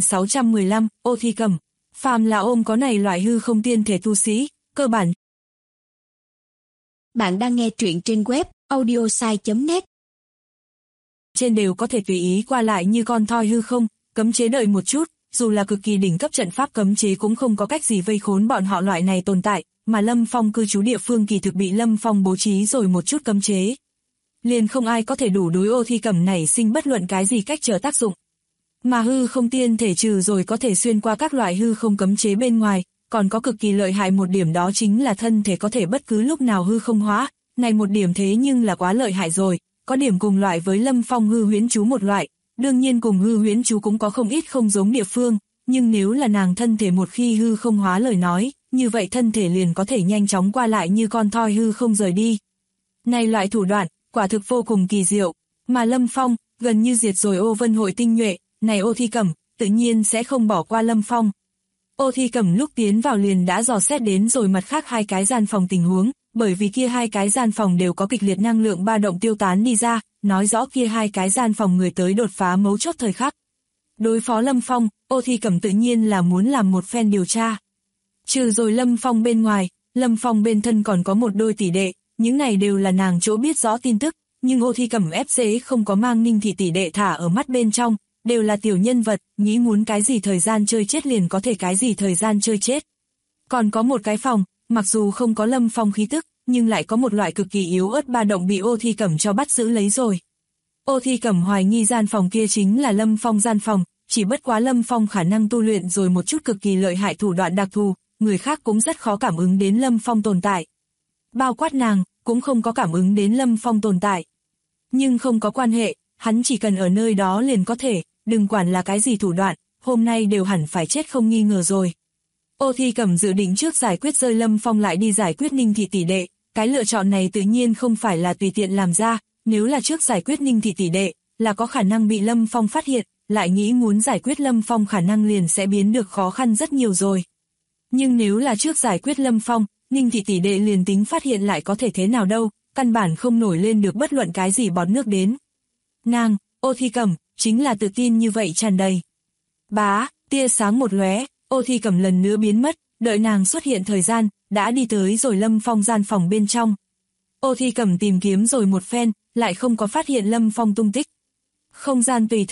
9615, Ô Thi Cẩm. Phàm là ôm có này loại hư không tiên thể tu sĩ, cơ bản. Bạn đang nghe truyện trên web audiosai.net. Trên đều có thể tùy ý qua lại như con thoi hư không, cấm chế đợi một chút, dù là cực kỳ đỉnh cấp trận pháp cấm chế cũng không có cách gì vây khốn bọn họ loại này tồn tại, mà Lâm Phong cư trú địa phương kỳ thực bị Lâm Phong bố trí rồi một chút cấm chế. Liền không ai có thể đủ đối Ô Thi Cẩm này sinh bất luận cái gì cách trở tác dụng. Mà hư không tiên thể trừ rồi có thể xuyên qua các loại hư không cấm chế bên ngoài, còn có cực kỳ lợi hại một điểm đó chính là thân thể có thể bất cứ lúc nào hư không hóa, này một điểm thế nhưng là quá lợi hại rồi, có điểm cùng loại với Lâm Phong hư huyễn chú một loại, đương nhiên cùng hư huyễn chú cũng có không ít không giống địa phương, nhưng nếu là nàng thân thể một khi hư không hóa lời nói, như vậy thân thể liền có thể nhanh chóng qua lại như con thoi hư không rời đi. Này loại thủ đoạn, quả thực vô cùng kỳ diệu, mà Lâm Phong, gần như diệt rồi Ô Vân hội tinh nhuệ, này Ô Thi Cẩm, tự nhiên sẽ không bỏ qua Lâm Phong. Ô Thi Cẩm lúc tiến vào liền đã dò xét đến rồi mặt khác hai cái gian phòng tình huống, bởi vì kia hai cái gian phòng đều có kịch liệt năng lượng ba động tiêu tán đi ra, nói rõ kia hai cái gian phòng người tới đột phá mấu chốt thời khắc. Đối phó Lâm Phong, Ô Thi Cẩm tự nhiên là muốn làm một phen điều tra. Trừ rồi Lâm Phong bên ngoài, Lâm Phong bên thân còn có một đôi tỷ đệ, những này đều là nàng chỗ biết rõ tin tức, nhưng Ô Thi Cẩm ép chế không có mang Ninh thị tỷ đệ thả ở mắt bên trong, đều là tiểu nhân vật, nghĩ muốn cái gì thời gian chơi chết liền có thể cái gì thời gian chơi chết. Còn có một cái phòng, mặc dù không có Lâm Phong khí tức, nhưng lại có một loại cực kỳ yếu ớt ba động bị Ô Thi Cẩm cho bắt giữ lấy rồi. Ô Thi Cẩm hoài nghi gian phòng kia chính là Lâm Phong gian phòng, chỉ bất quá Lâm Phong khả năng tu luyện rồi một chút cực kỳ lợi hại thủ đoạn đặc thù, người khác cũng rất khó cảm ứng đến Lâm Phong tồn tại. Bao quát nàng, cũng không có cảm ứng đến Lâm Phong tồn tại. Nhưng không có quan hệ, hắn chỉ cần ở nơi đó liền có thể, đừng quản là cái gì thủ đoạn, hôm nay đều hẳn phải chết không nghi ngờ rồi. Ô Thi Cẩm dự định trước giải quyết rơi Lâm Phong lại đi giải quyết Ninh thị tỷ đệ, cái lựa chọn này tự nhiên không phải là tùy tiện làm ra, nếu là trước giải quyết Ninh thị tỷ đệ, là có khả năng bị Lâm Phong phát hiện, lại nghĩ muốn giải quyết Lâm Phong khả năng liền sẽ biến được khó khăn rất nhiều rồi. Nhưng nếu là trước giải quyết Lâm Phong, Ninh thị tỷ đệ liền tính phát hiện lại có thể thế nào đâu, căn bản không nổi lên được bất luận cái gì bọt nước đến. Nàng, Ô Thi Cẩm, chính là tự tin như vậy tràn đầy. Bá, tia sáng một lóe, Ô Thi Cẩm lần nữa biến mất, đợi nàng xuất hiện thời gian, đã đi tới rồi Lâm Phong gian phòng bên trong. Ô Thi Cẩm tìm kiếm rồi một phen, lại không có phát hiện Lâm Phong tung tích. Không gian tùy thân,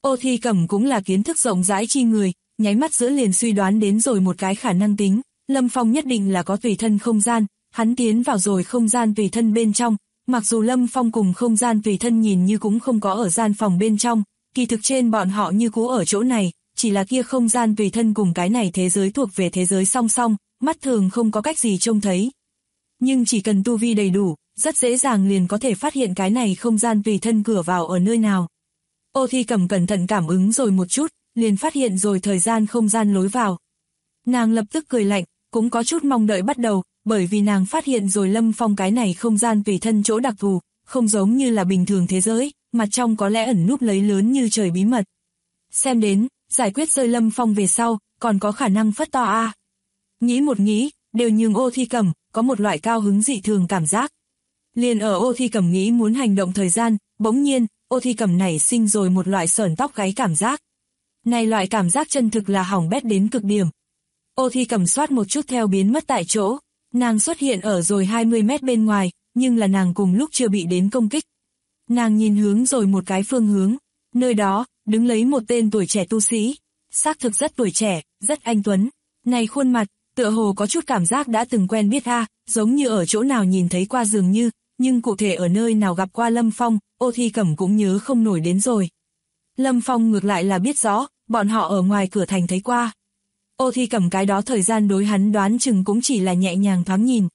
Ô Thi Cẩm cũng là kiến thức rộng rãi chi người, nháy mắt giữa liền suy đoán đến rồi một cái khả năng tính, Lâm Phong nhất định là có tùy thân không gian, hắn tiến vào rồi không gian tùy thân bên trong, mặc dù Lâm Phong cùng không gian tùy thân nhìn như cũng không có ở gian phòng bên trong, kỳ thực trên bọn họ như cũ ở chỗ này, chỉ là kia không gian tùy thân cùng cái này thế giới thuộc về thế giới song song, mắt thường không có cách gì trông thấy. Nhưng chỉ cần tu vi đầy đủ, rất dễ dàng liền có thể phát hiện cái này không gian tùy thân cửa vào ở nơi nào. Ô Thi Cẩm cẩn thận cảm ứng rồi một chút, liền phát hiện rồi thời gian không gian lối vào. Nàng lập tức cười lạnh, cũng có chút mong đợi bắt đầu, bởi vì nàng phát hiện rồi Lâm Phong cái này không gian tùy thân chỗ đặc thù, không giống như là bình thường thế giới, mặt trong có lẽ ẩn núp lấy lớn như trời bí mật. Xem đến, giải quyết rơi Lâm Phong về sau, còn có khả năng phất to a. Nghĩ một nghĩ, đều nhường Ô Thi Cẩm, có một loại cao hứng dị thường cảm giác. Liền ở Ô Thi Cẩm nghĩ muốn hành động thời gian, bỗng nhiên, Ô Thi Cẩm nảy sinh rồi một loại sởn tóc gáy cảm giác. Này loại cảm giác chân thực là hỏng bét đến cực điểm. Ô Thi Cẩm xoát một chút theo biến mất tại chỗ, nàng xuất hiện ở rồi 20 mét bên ngoài, nhưng là nàng cùng lúc chưa bị đến công kích. Nàng nhìn hướng rồi một cái phương hướng, nơi đó, đứng lấy một tên tuổi trẻ tu sĩ, xác thực rất tuổi trẻ, rất anh tuấn. Này khuôn mặt, tựa hồ có chút cảm giác đã từng quen biết giống như ở chỗ nào nhìn thấy qua dường như, nhưng cụ thể ở nơi nào gặp qua Lâm Phong, Ô Thi Cẩm cũng nhớ không nổi đến rồi. Lâm Phong ngược lại là biết rõ, bọn họ ở ngoài cửa thành thấy qua. Ô Thi Cẩm cái đó thời gian đối hắn đoán chừng cũng chỉ là nhẹ nhàng thoáng nhìn.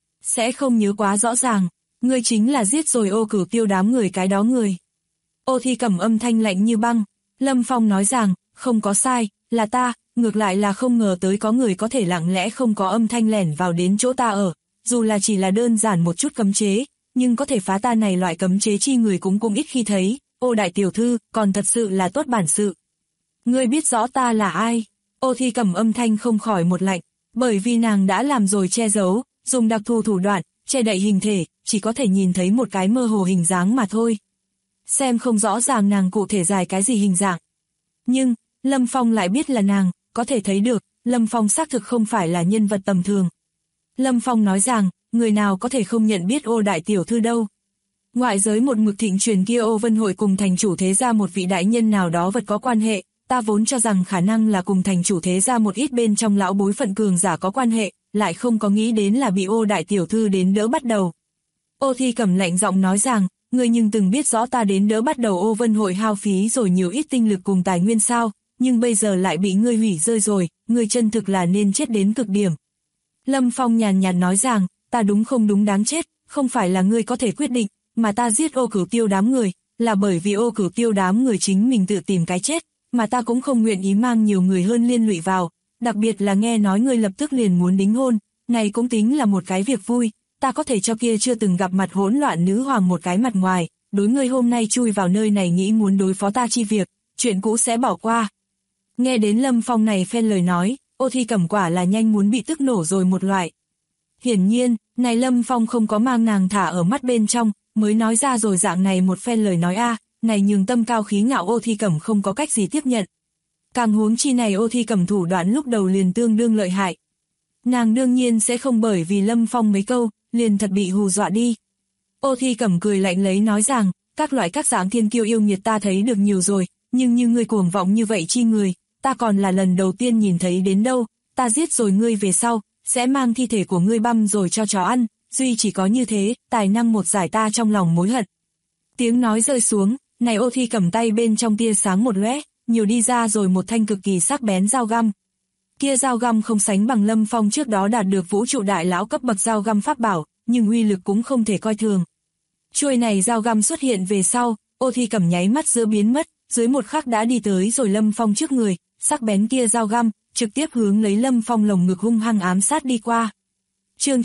Sẽ không nhớ quá rõ ràng, ngươi chính là giết rồi Ô Cửu Tiêu đám người cái đó người. Ô Thi Cẩm âm thanh lạnh như băng, Lâm Phong nói rằng, không có sai, là ta, ngược lại là không ngờ tới có người có thể lặng lẽ không có âm thanh lẻn vào đến chỗ ta ở, dù là chỉ là đơn giản một chút cấm chế, nhưng có thể phá ta này loại cấm chế chi người cũng ít khi thấy. Ô đại tiểu thư, còn thật sự là tốt bản sự. Ngươi biết rõ ta là ai? Ô Thi Cẩm âm thanh không khỏi một lạnh, bởi vì nàng đã làm rồi che giấu, dùng đặc thù thủ đoạn, che đậy hình thể, chỉ có thể nhìn thấy một cái mơ hồ hình dáng mà thôi. Xem không rõ ràng nàng cụ thể dài cái gì hình dạng. Nhưng, Lâm Phong lại biết là nàng, có thể thấy được, Lâm Phong xác thực không phải là nhân vật tầm thường. Lâm Phong nói rằng, người nào có thể không nhận biết Ô đại tiểu thư đâu. Ngoại giới một mực thịnh truyền kia Ô Vân Hội cùng thành chủ thế gia một vị đại nhân nào đó vật có quan hệ, ta vốn cho rằng khả năng là cùng thành chủ thế gia một ít bên trong lão bối phận cường giả có quan hệ, lại không có nghĩ đến là bị Ô đại tiểu thư đến đỡ bắt đầu. Ô Thi Cẩm lạnh giọng nói rằng, ngươi nhưng từng biết rõ ta đến đỡ bắt đầu Ô Vân Hội hao phí rồi nhiều ít tinh lực cùng tài nguyên sao, nhưng bây giờ lại bị ngươi hủy rơi rồi, ngươi chân thực là nên chết đến cực điểm. Lâm Phong nhàn nhạt nói rằng, ta đúng không đúng đáng chết, không phải là ngươi có thể quyết định, mà ta giết Ô Cửu Tiêu đám người, là bởi vì Ô Cửu Tiêu đám người chính mình tự tìm cái chết, mà ta cũng không nguyện ý mang nhiều người hơn liên lụy vào, đặc biệt là nghe nói ngươi lập tức liền muốn đính hôn, này cũng tính là một cái việc vui, ta có thể cho kia chưa từng gặp mặt hỗn loạn nữ hoàng một cái mặt ngoài, đối ngươi hôm nay chui vào nơi này nghĩ muốn đối phó ta chi việc, chuyện cũ sẽ bỏ qua. Nghe đến Lâm Phong này phen lời nói, Ô Thi Cẩm quả là nhanh muốn bị tức nổ rồi một loại. Hiển nhiên, này Lâm Phong không có mang nàng thả ở mắt bên trong, mới nói ra rồi dạng này một phen lời nói này nhường tâm cao khí ngạo Ô Thi Cẩm không có cách gì tiếp nhận. Càng huống chi này Ô Thi Cẩm thủ đoạn lúc đầu liền tương đương lợi hại. Nàng đương nhiên sẽ không bởi vì Lâm Phong mấy câu, liền thật bị hù dọa đi. Ô Thi Cẩm cười lạnh lấy nói rằng, các loại các dạng thiên kiêu yêu nghiệt ta thấy được nhiều rồi, nhưng như ngươi cuồng vọng như vậy chi người, ta còn là lần đầu tiên nhìn thấy đến đâu, ta giết rồi ngươi về sau, sẽ mang thi thể của ngươi băm rồi cho chó ăn, duy chỉ có như thế, tài năng một giải ta trong lòng mối hận. Tiếng nói rơi xuống, này Ô Thi Cẩm tay bên trong tia sáng một lóe, nhiều đi ra rồi một thanh cực kỳ sắc bén dao găm. Kia dao găm không sánh bằng Lâm Phong trước đó đạt được vũ trụ đại lão cấp bậc dao găm pháp bảo, nhưng uy lực cũng không thể coi thường. Chuôi này dao găm xuất hiện về sau, Ô Thi Cẩm nháy mắt giữa biến mất, dưới một khắc đã đi tới rồi Lâm Phong trước người, sắc bén kia dao găm, trực tiếp hướng lấy Lâm Phong lồng ngực hung hăng ám sát đi qua. Chương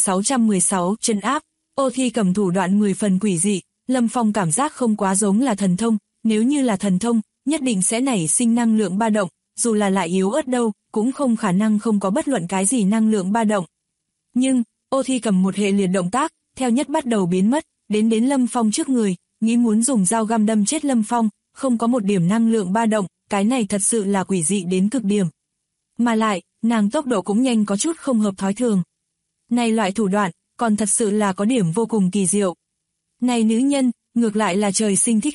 9616, trấn áp. Ô Thi Cẩm thủ đoạn 10 phần quỷ dị, Lâm Phong cảm giác không quá giống là thần thông, nếu như là thần thông, nhất định sẽ nảy sinh năng lượng ba động, dù là lại yếu ớt đâu, cũng không khả năng không có bất luận cái gì năng lượng ba động. Nhưng, Ô Thi Cẩm một hệ liệt động tác, theo nhất bắt đầu biến mất, đến Lâm Phong trước người, nghĩ muốn dùng dao găm đâm chết Lâm Phong, không có một điểm năng lượng ba động, cái này thật sự là quỷ dị đến cực điểm. Mà lại, nàng tốc độ cũng nhanh có chút không hợp thói thường. Này loại thủ đoạn, còn thật sự là có điểm vô cùng kỳ diệu. Này nữ nhân, ngược lại là trời sinh thích khách,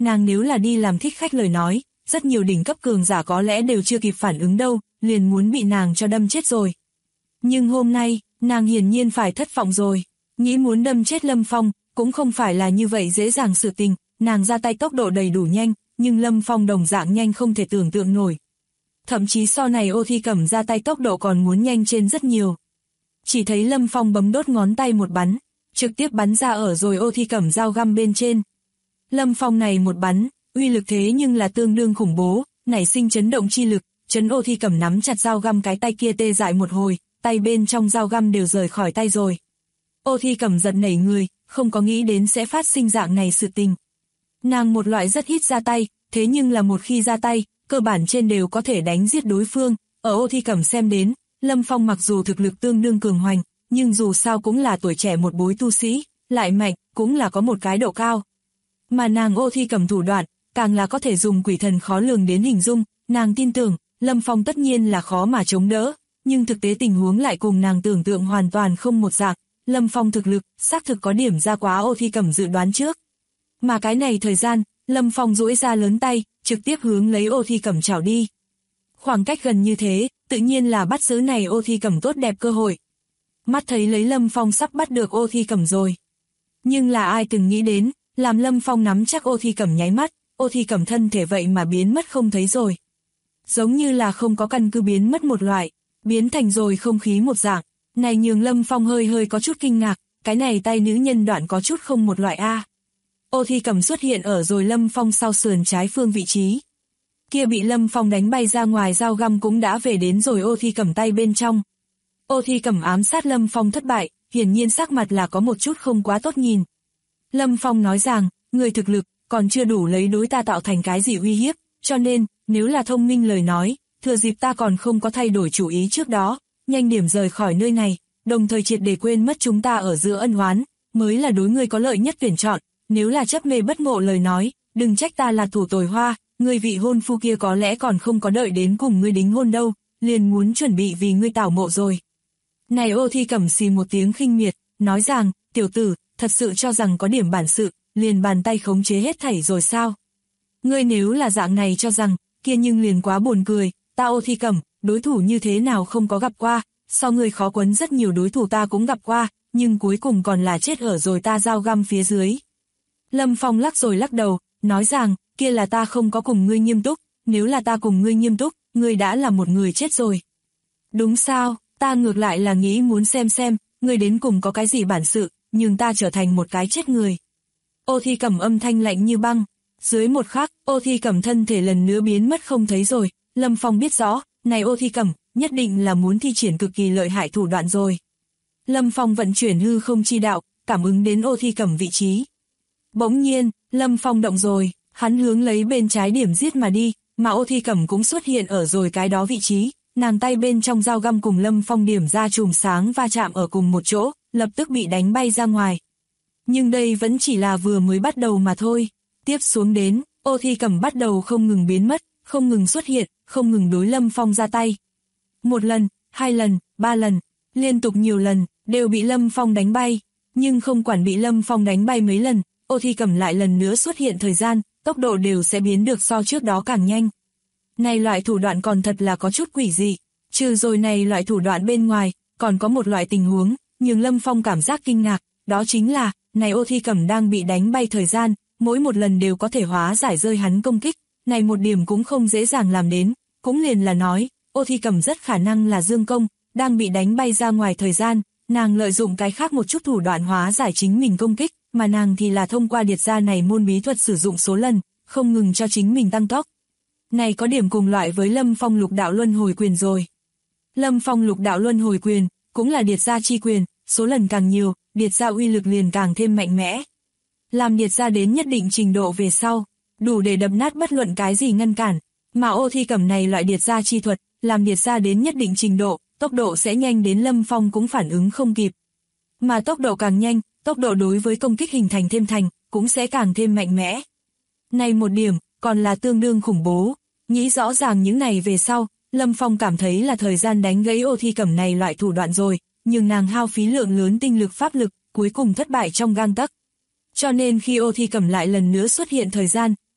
nàng nếu là đi làm thích khách lời nói, rất nhiều đỉnh cấp cường giả có lẽ đều chưa kịp phản ứng đâu, liền muốn bị nàng cho đâm chết rồi. Nhưng hôm nay, nàng hiển nhiên phải thất vọng rồi, nghĩ muốn đâm chết Lâm Phong, cũng không phải là như vậy dễ dàng sự tình, nàng ra tay tốc độ đầy đủ nhanh, nhưng Lâm Phong đồng dạng nhanh không thể tưởng tượng nổi. Thậm chí sau này Ô Thi Cẩm ra tay tốc độ còn muốn nhanh trên rất nhiều. Chỉ thấy Lâm Phong bấm đốt ngón tay một bắn, trực tiếp bắn ra ở rồi Ô Thi Cẩm dao găm bên trên. Lâm Phong này một bắn, uy lực thế nhưng là tương đương khủng bố, nảy sinh chấn động chi lực, chấn Ô Thi Cẩm nắm chặt dao găm cái tay kia tê dại một hồi, tay bên trong dao găm đều rời khỏi tay rồi. Ô Thi Cẩm giật nảy người, không có nghĩ đến sẽ phát sinh dạng này sự tình. Nàng một loại rất ít ra tay, thế nhưng là một khi ra tay, cơ bản trên đều có thể đánh giết đối phương. Ở Ô Thi Cẩm xem đến, Lâm Phong mặc dù thực lực tương đương cường hoành, nhưng dù sao cũng là tuổi trẻ một bối tu sĩ, lại mạnh, cũng là có một cái độ cao. Mà nàng Ô Thi Cẩm thủ đoạn, càng là có thể dùng quỷ thần khó lường đến hình dung, nàng tin tưởng, Lâm Phong tất nhiên là khó mà chống đỡ, nhưng thực tế tình huống lại cùng nàng tưởng tượng hoàn toàn không một dạng. Lâm Phong thực lực, xác thực có điểm ra quá Ô Thi Cẩm dự đoán trước. Mà cái này thời gian, Lâm Phong duỗi ra lớn tay, trực tiếp hướng lấy Ô Thi Cẩm chảo đi. Khoảng cách gần như thế, tự nhiên là bắt giữ này Ô Thi Cẩm tốt đẹp cơ hội. Mắt thấy lấy Lâm Phong sắp bắt được Ô Thi Cẩm rồi. Nhưng là ai từng nghĩ đến, làm Lâm Phong nắm chắc Ô Thi Cẩm nháy mắt, Ô Thi Cẩm thân thể vậy mà biến mất không thấy rồi. Giống như là không có căn cứ biến mất một loại, biến thành rồi không khí một dạng. Này nhường Lâm Phong hơi có chút kinh ngạc, cái này tay nữ nhân đoạn có chút không một loại a. Ô Thi Cẩm xuất hiện ở rồi Lâm Phong sau sườn trái phương vị trí. Kia bị Lâm Phong đánh bay ra ngoài dao găm cũng đã về đến rồi Ô Thi Cẩm tay bên trong. Ô Thi Cẩm ám sát Lâm Phong thất bại, hiển nhiên sắc mặt là có một chút không quá tốt nhìn. Lâm Phong nói rằng, người thực lực còn chưa đủ lấy đối ta tạo thành cái gì uy hiếp, cho nên, nếu là thông minh lời nói, thừa dịp ta còn không có thay đổi chủ ý trước đó, nhanh điểm rời khỏi nơi này, đồng thời triệt để quên mất chúng ta ở giữa ân oán, mới là đối ngươi có lợi nhất tuyển chọn. Nếu là chấp mê bất ngộ lời nói, đừng trách ta là thủ tồi hoa, người vị hôn phu kia có lẽ còn không có đợi đến cùng ngươi đính hôn đâu, liền muốn chuẩn bị vì ngươi tảo mộ rồi. Này Ô Thi Cẩm xì một tiếng khinh miệt, nói rằng, tiểu tử, thật sự cho rằng có điểm bản sự, liền bàn tay khống chế hết thảy rồi sao? Ngươi nếu là dạng này cho rằng, kia nhưng liền quá buồn cười, ta Ô Thi Cẩm, đối thủ như thế nào không có gặp qua, sau ngươi khó quấn rất nhiều đối thủ ta cũng gặp qua, nhưng cuối cùng còn là chết ở rồi ta dao găm phía dưới. Lâm Phong lắc rồi lắc đầu, nói rằng, kia là ta không có cùng ngươi nghiêm túc, nếu là ta cùng ngươi nghiêm túc, ngươi đã là một người chết rồi. Đúng sao, ta ngược lại là nghĩ muốn xem, ngươi đến cùng có cái gì bản sự, nhưng ta trở thành một cái chết người. Ô Thi Cẩm âm thanh lạnh như băng, dưới một khắc, Ô Thi Cẩm thân thể lần nữa biến mất không thấy rồi, Lâm Phong biết rõ, này Ô Thi Cẩm, nhất định là muốn thi triển cực kỳ lợi hại thủ đoạn rồi. Lâm Phong vận chuyển hư không chi đạo, cảm ứng đến Ô Thi Cẩm vị trí. Bỗng nhiên, Lâm Phong động rồi, hắn hướng lấy bên trái điểm giết mà đi, mà Ô Thi Cẩm cũng xuất hiện ở rồi cái đó vị trí, nàng tay bên trong dao găm cùng Lâm Phong điểm ra chùm sáng va chạm ở cùng một chỗ, lập tức bị đánh bay ra ngoài. Nhưng đây vẫn chỉ là vừa mới bắt đầu mà thôi, tiếp xuống đến, Ô Thi Cẩm bắt đầu không ngừng biến mất, không ngừng xuất hiện, không ngừng đối Lâm Phong ra tay. Một lần, hai lần, ba lần, liên tục nhiều lần, đều bị Lâm Phong đánh bay, nhưng không quản bị Lâm Phong đánh bay mấy lần, Ô Thi Cẩm lại lần nữa xuất hiện thời gian, tốc độ đều sẽ biến được so trước đó càng nhanh. Này loại thủ đoạn còn thật là có chút quỷ dị, trừ rồi này loại thủ đoạn bên ngoài, còn có một loại tình huống, nhưng Lâm Phong cảm giác kinh ngạc, đó chính là, này Ô Thi Cẩm đang bị đánh bay thời gian, mỗi một lần đều có thể hóa giải rơi hắn công kích, này một điểm cũng không dễ dàng làm đến, cũng liền là nói, Ô Thi Cẩm rất khả năng là dương công, đang bị đánh bay ra ngoài thời gian, nàng lợi dụng cái khác một chút thủ đoạn hóa giải chính mình công kích, mà nàng thì là thông qua điệt ra này môn bí thuật sử dụng số lần, không ngừng cho chính mình tăng tốc. Này có điểm cùng loại với Lâm Phong lục đạo luân hồi quyền rồi. Lâm Phong lục đạo luân hồi quyền, cũng là điệt ra chi quyền, số lần càng nhiều, điệt ra uy lực liền càng thêm mạnh mẽ. Làm điệt ra đến nhất định trình độ về sau, đủ để đập nát bất luận cái gì ngăn cản, mà Ô Thi Cẩm này loại điệt ra chi thuật, làm điệt ra đến nhất định trình độ, tốc độ sẽ nhanh đến Lâm Phong cũng phản ứng không kịp. Mà tốc độ càng nhanh, tốc độ đối với công kích hình thành thêm thành, cũng sẽ càng thêm mạnh mẽ. Này một điểm, còn là tương đương khủng bố, nghĩ rõ ràng những này về sau, Lâm Phong cảm thấy là thời gian đánh gãy Ô Thi Cẩm này loại thủ đoạn rồi, nhưng nàng hao phí lượng lớn tinh lực pháp lực, cuối cùng thất bại trong gang tấc. Cho nên khi Ô Thi Cẩm lại lần nữa xuất hiện thời gian,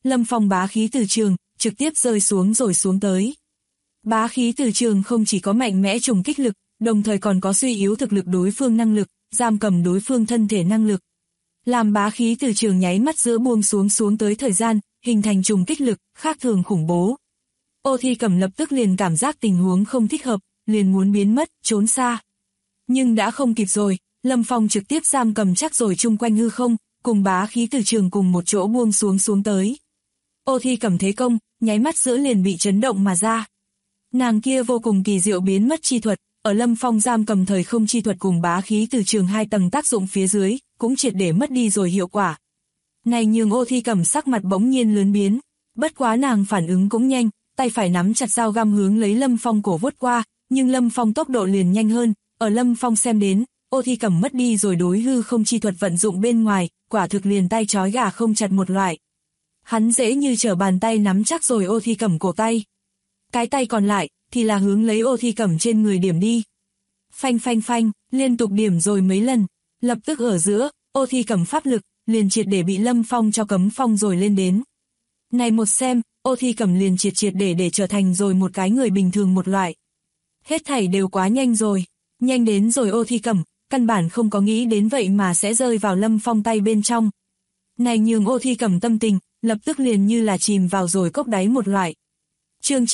Lâm Phong bá khí từ trường, trực tiếp rơi xuống rồi xuống tới. Bá khí từ trường không chỉ có mạnh mẽ trùng kích lực, đồng thời còn có suy yếu thực lực đối phương năng lực, giam cầm đối phương thân thể năng lực. Làm bá khí từ trường nháy mắt giữa buông xuống tới thời gian, hình thành trùng kích lực, khác thường khủng bố. Ô Thi Cẩm lập tức liền cảm giác tình huống không thích hợp, liền muốn biến mất, trốn xa. Nhưng đã không kịp rồi, Lâm Phong trực tiếp giam cầm chắc rồi chung quanh hư không, cùng bá khí từ trường cùng một chỗ buông xuống tới. Ô Thi Cẩm thế công, nháy mắt giữa liền bị chấn động mà ra. Nàng kia vô cùng kỳ diệu biến mất chi thuật, ở Lâm Phong giam cầm thời không chi thuật cùng bá khí từ trường hai tầng tác dụng phía dưới, cũng triệt để mất đi rồi hiệu quả. Này nhường Ô Thi Cẩm sắc mặt bỗng nhiên lớn biến, bất quá nàng phản ứng cũng nhanh, tay phải nắm chặt dao găm hướng lấy Lâm Phong cổ vuốt qua, nhưng Lâm Phong tốc độ liền nhanh hơn, ở Lâm Phong xem đến, Ô Thi Cẩm mất đi rồi đối hư không chi thuật vận dụng bên ngoài, quả thực liền tay trói gà không chặt một loại. Hắn dễ như trở bàn tay nắm chắc rồi Ô Thi Cẩm cổ tay. Cái tay còn lại, thì là hướng lấy Ô Thi Cẩm trên người điểm đi. Phanh phanh phanh, liên tục điểm rồi mấy lần, lập tức ở giữa, Ô Thi Cẩm pháp lực, liền triệt để bị Lâm Phong cho cấm phong rồi lên đến. Này một xem, Ô Thi Cẩm liền triệt để trở thành rồi một cái người bình thường một loại. Hết thảy đều quá nhanh rồi, nhanh đến rồi Ô Thi Cẩm, căn bản không có nghĩ đến vậy mà sẽ rơi vào Lâm Phong tay bên trong. Này nhường Ô Thi Cẩm tâm tình, lập tức liền như là chìm vào rồi cốc đáy một loại. Chương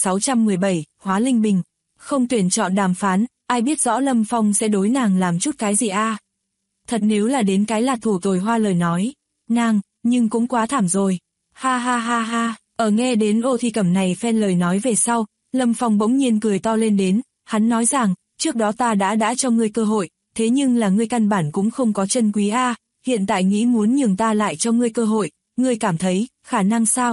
9617, Hóa Linh Bình, không tuyển chọn đàm phán, ai biết rõ Lâm Phong sẽ đối nàng làm chút cái gì a? Thật nếu là đến cái là thủ tồi hoa lời nói, nàng, nhưng cũng quá thảm rồi. Ha ha ha ha, ở nghe đến Ô Thi Cẩm này phen lời nói về sau, Lâm Phong bỗng nhiên cười to lên đến, hắn nói rằng, trước đó ta đã cho ngươi cơ hội, thế nhưng là ngươi căn bản cũng không có chân quý a, hiện tại nghĩ muốn nhường ta lại cho ngươi cơ hội, ngươi cảm thấy, khả năng sao?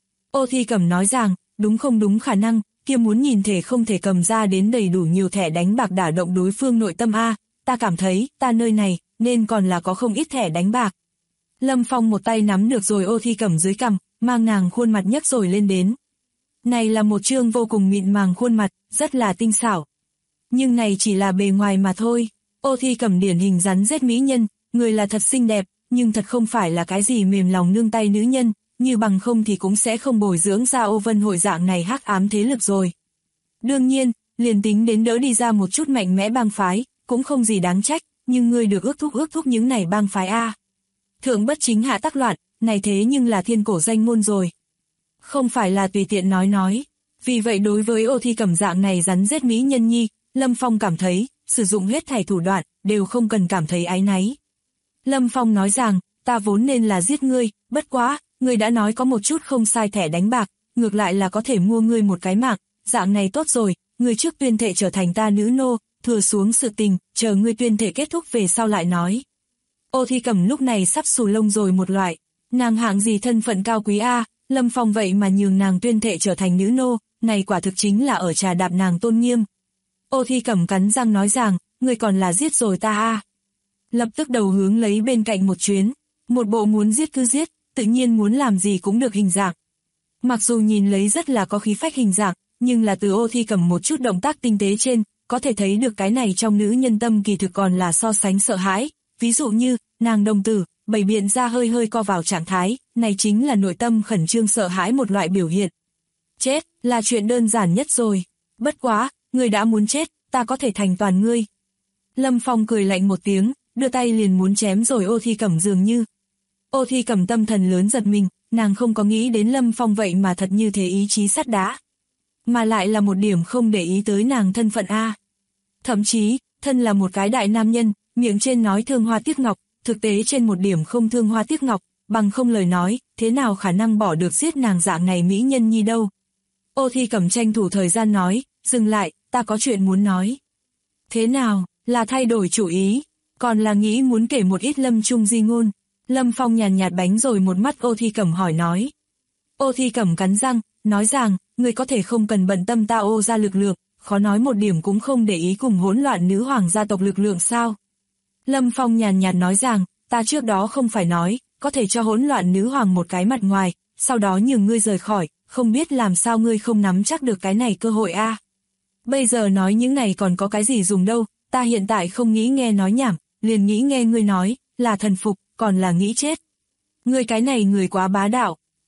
Ô Thi Cẩm nói rằng, đúng không đúng khả năng, kia muốn nhìn thể không thể cầm ra đến đầy đủ nhiều thẻ đánh bạc đả động đối phương nội tâm a, ta cảm thấy, ta nơi này, nên còn là có không ít thẻ đánh bạc. Lâm Phong một tay nắm được rồi Ô Thi Cẩm dưới cằm, mang nàng khuôn mặt nhấc rồi lên đến. Này là một chương vô cùng mịn màng khuôn mặt, rất là tinh xảo. Nhưng này chỉ là bề ngoài mà thôi. Ô Thi Cẩm điển hình rắn rết mỹ nhân, người là thật xinh đẹp, nhưng thật không phải là cái gì mềm lòng nương tay nữ nhân, như bằng không thì cũng sẽ không bồi dưỡng ra Ô Vân hội dạng này hắc ám thế lực rồi. Đương nhiên, liền tính đến đỡ đi ra một chút mạnh mẽ bang phái, cũng không gì đáng trách, nhưng ngươi được ước thúc những này bang phái a. Thượng bất chính hạ tắc loạn, này thế nhưng là thiên cổ danh ngôn rồi. Không phải là tùy tiện nói. Vì vậy đối với Ô Thi Cẩm dạng này rắn rết mỹ nhân nhi, Lâm Phong cảm thấy, sử dụng hết thảy thủ đoạn, đều không cần cảm thấy áy náy. Lâm Phong nói rằng, ta vốn nên là giết ngươi, bất quá, ngươi đã nói có một chút không sai thẻ đánh bạc, ngược lại là có thể mua ngươi một cái mạng, dạng này tốt rồi, ngươi trước tuyên thệ trở thành ta nữ nô, thừa xuống sự tình, chờ ngươi tuyên thệ kết thúc về sau lại nói. Ô Thi Cẩm lúc này sắp xù lông rồi một loại, nàng hạng gì thân phận cao quý a, Lâm Phong vậy mà nhường nàng tuyên thệ trở thành nữ nô, này quả thực chính là ở trà đạp nàng tôn nghiêm. Ô Thi Cẩm cắn răng nói rằng, ngươi còn là giết rồi ta a. Lập tức đầu hướng lấy bên cạnh một chuyến, một bộ muốn giết cứ giết, tự nhiên muốn làm gì cũng được hình dạng. Mặc dù nhìn lấy rất là có khí phách hình dạng, nhưng là từ Ô Thi Cẩm một chút động tác tinh tế trên, có thể thấy được cái này trong nữ nhân tâm kỳ thực còn là so sánh sợ hãi, ví dụ như, nàng đồng tử, bày biện ra hơi co vào trạng thái, này chính là nội tâm khẩn trương sợ hãi một loại biểu hiện. Chết, là chuyện đơn giản nhất rồi. Bất quá, ngươi đã muốn chết, ta có thể thành toàn ngươi. Lâm Phong cười lạnh một tiếng, đưa tay liền muốn chém rồi Ô Thi Cẩm dường như. Ô Thi Cẩm tâm thần lớn giật mình, nàng không có nghĩ đến Lâm Phong vậy mà thật như thế ý chí sắt đá. Mà lại là một điểm không để ý tới nàng thân phận a. Thậm chí, thân là một cái đại nam nhân, miệng trên nói thương hoa tiếc ngọc, thực tế trên một điểm không thương hoa tiếc ngọc, bằng không lời nói, thế nào khả năng bỏ được giết nàng dạng này mỹ nhân nhi đâu. Ô Thi Cẩm tranh thủ thời gian nói, dừng lại, ta có chuyện muốn nói. Thế nào, là thay đổi chủ ý, còn là nghĩ muốn kể một ít lâm trung di ngôn. Lâm Phong nhàn nhạt bánh rồi một mắt Ô Thi Cẩm hỏi nói. Ô Thi Cẩm cắn răng, nói rằng, người có thể không cần bận tâm ta Ô ra lực lượng, khó nói một điểm cũng không để ý cùng hỗn loạn nữ hoàng gia tộc lực lượng sao. Lâm Phong nhàn nhạt nói rằng, ta trước đó không phải nói, có thể cho hỗn loạn nữ hoàng một cái mặt ngoài, sau đó nhường ngươi rời khỏi, không biết làm sao ngươi không nắm chắc được cái này cơ hội a. Bây giờ nói những này còn có cái gì dùng đâu, ta hiện tại không nghĩ nghe nói nhảm, liền nghĩ nghe ngươi nói, là thần phục, còn là nghĩ chết. Ngươi cái này người quá bá đạo.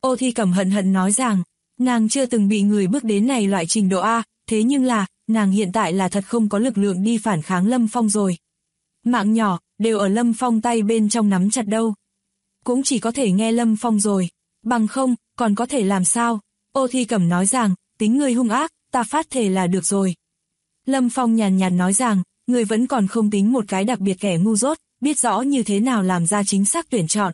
Ô Thi Cẩm hận hận nói rằng, nàng chưa từng bị người bước đến này loại trình độ A, thế nhưng là, nàng hiện tại là thật không có lực lượng đi phản kháng Lâm Phong rồi. Mạng nhỏ, đều ở Lâm Phong tay bên trong nắm chặt đâu. Cũng chỉ có thể nghe Lâm Phong rồi, bằng không, còn có thể làm sao? Ô Thi Cẩm nói rằng, tính ngươi hung ác, ta phát thề là được rồi. Lâm Phong nhàn nhạt nói rằng, ngươi vẫn còn không tính một cái đặc biệt kẻ ngu dốt, biết rõ như thế nào làm ra chính xác tuyển chọn.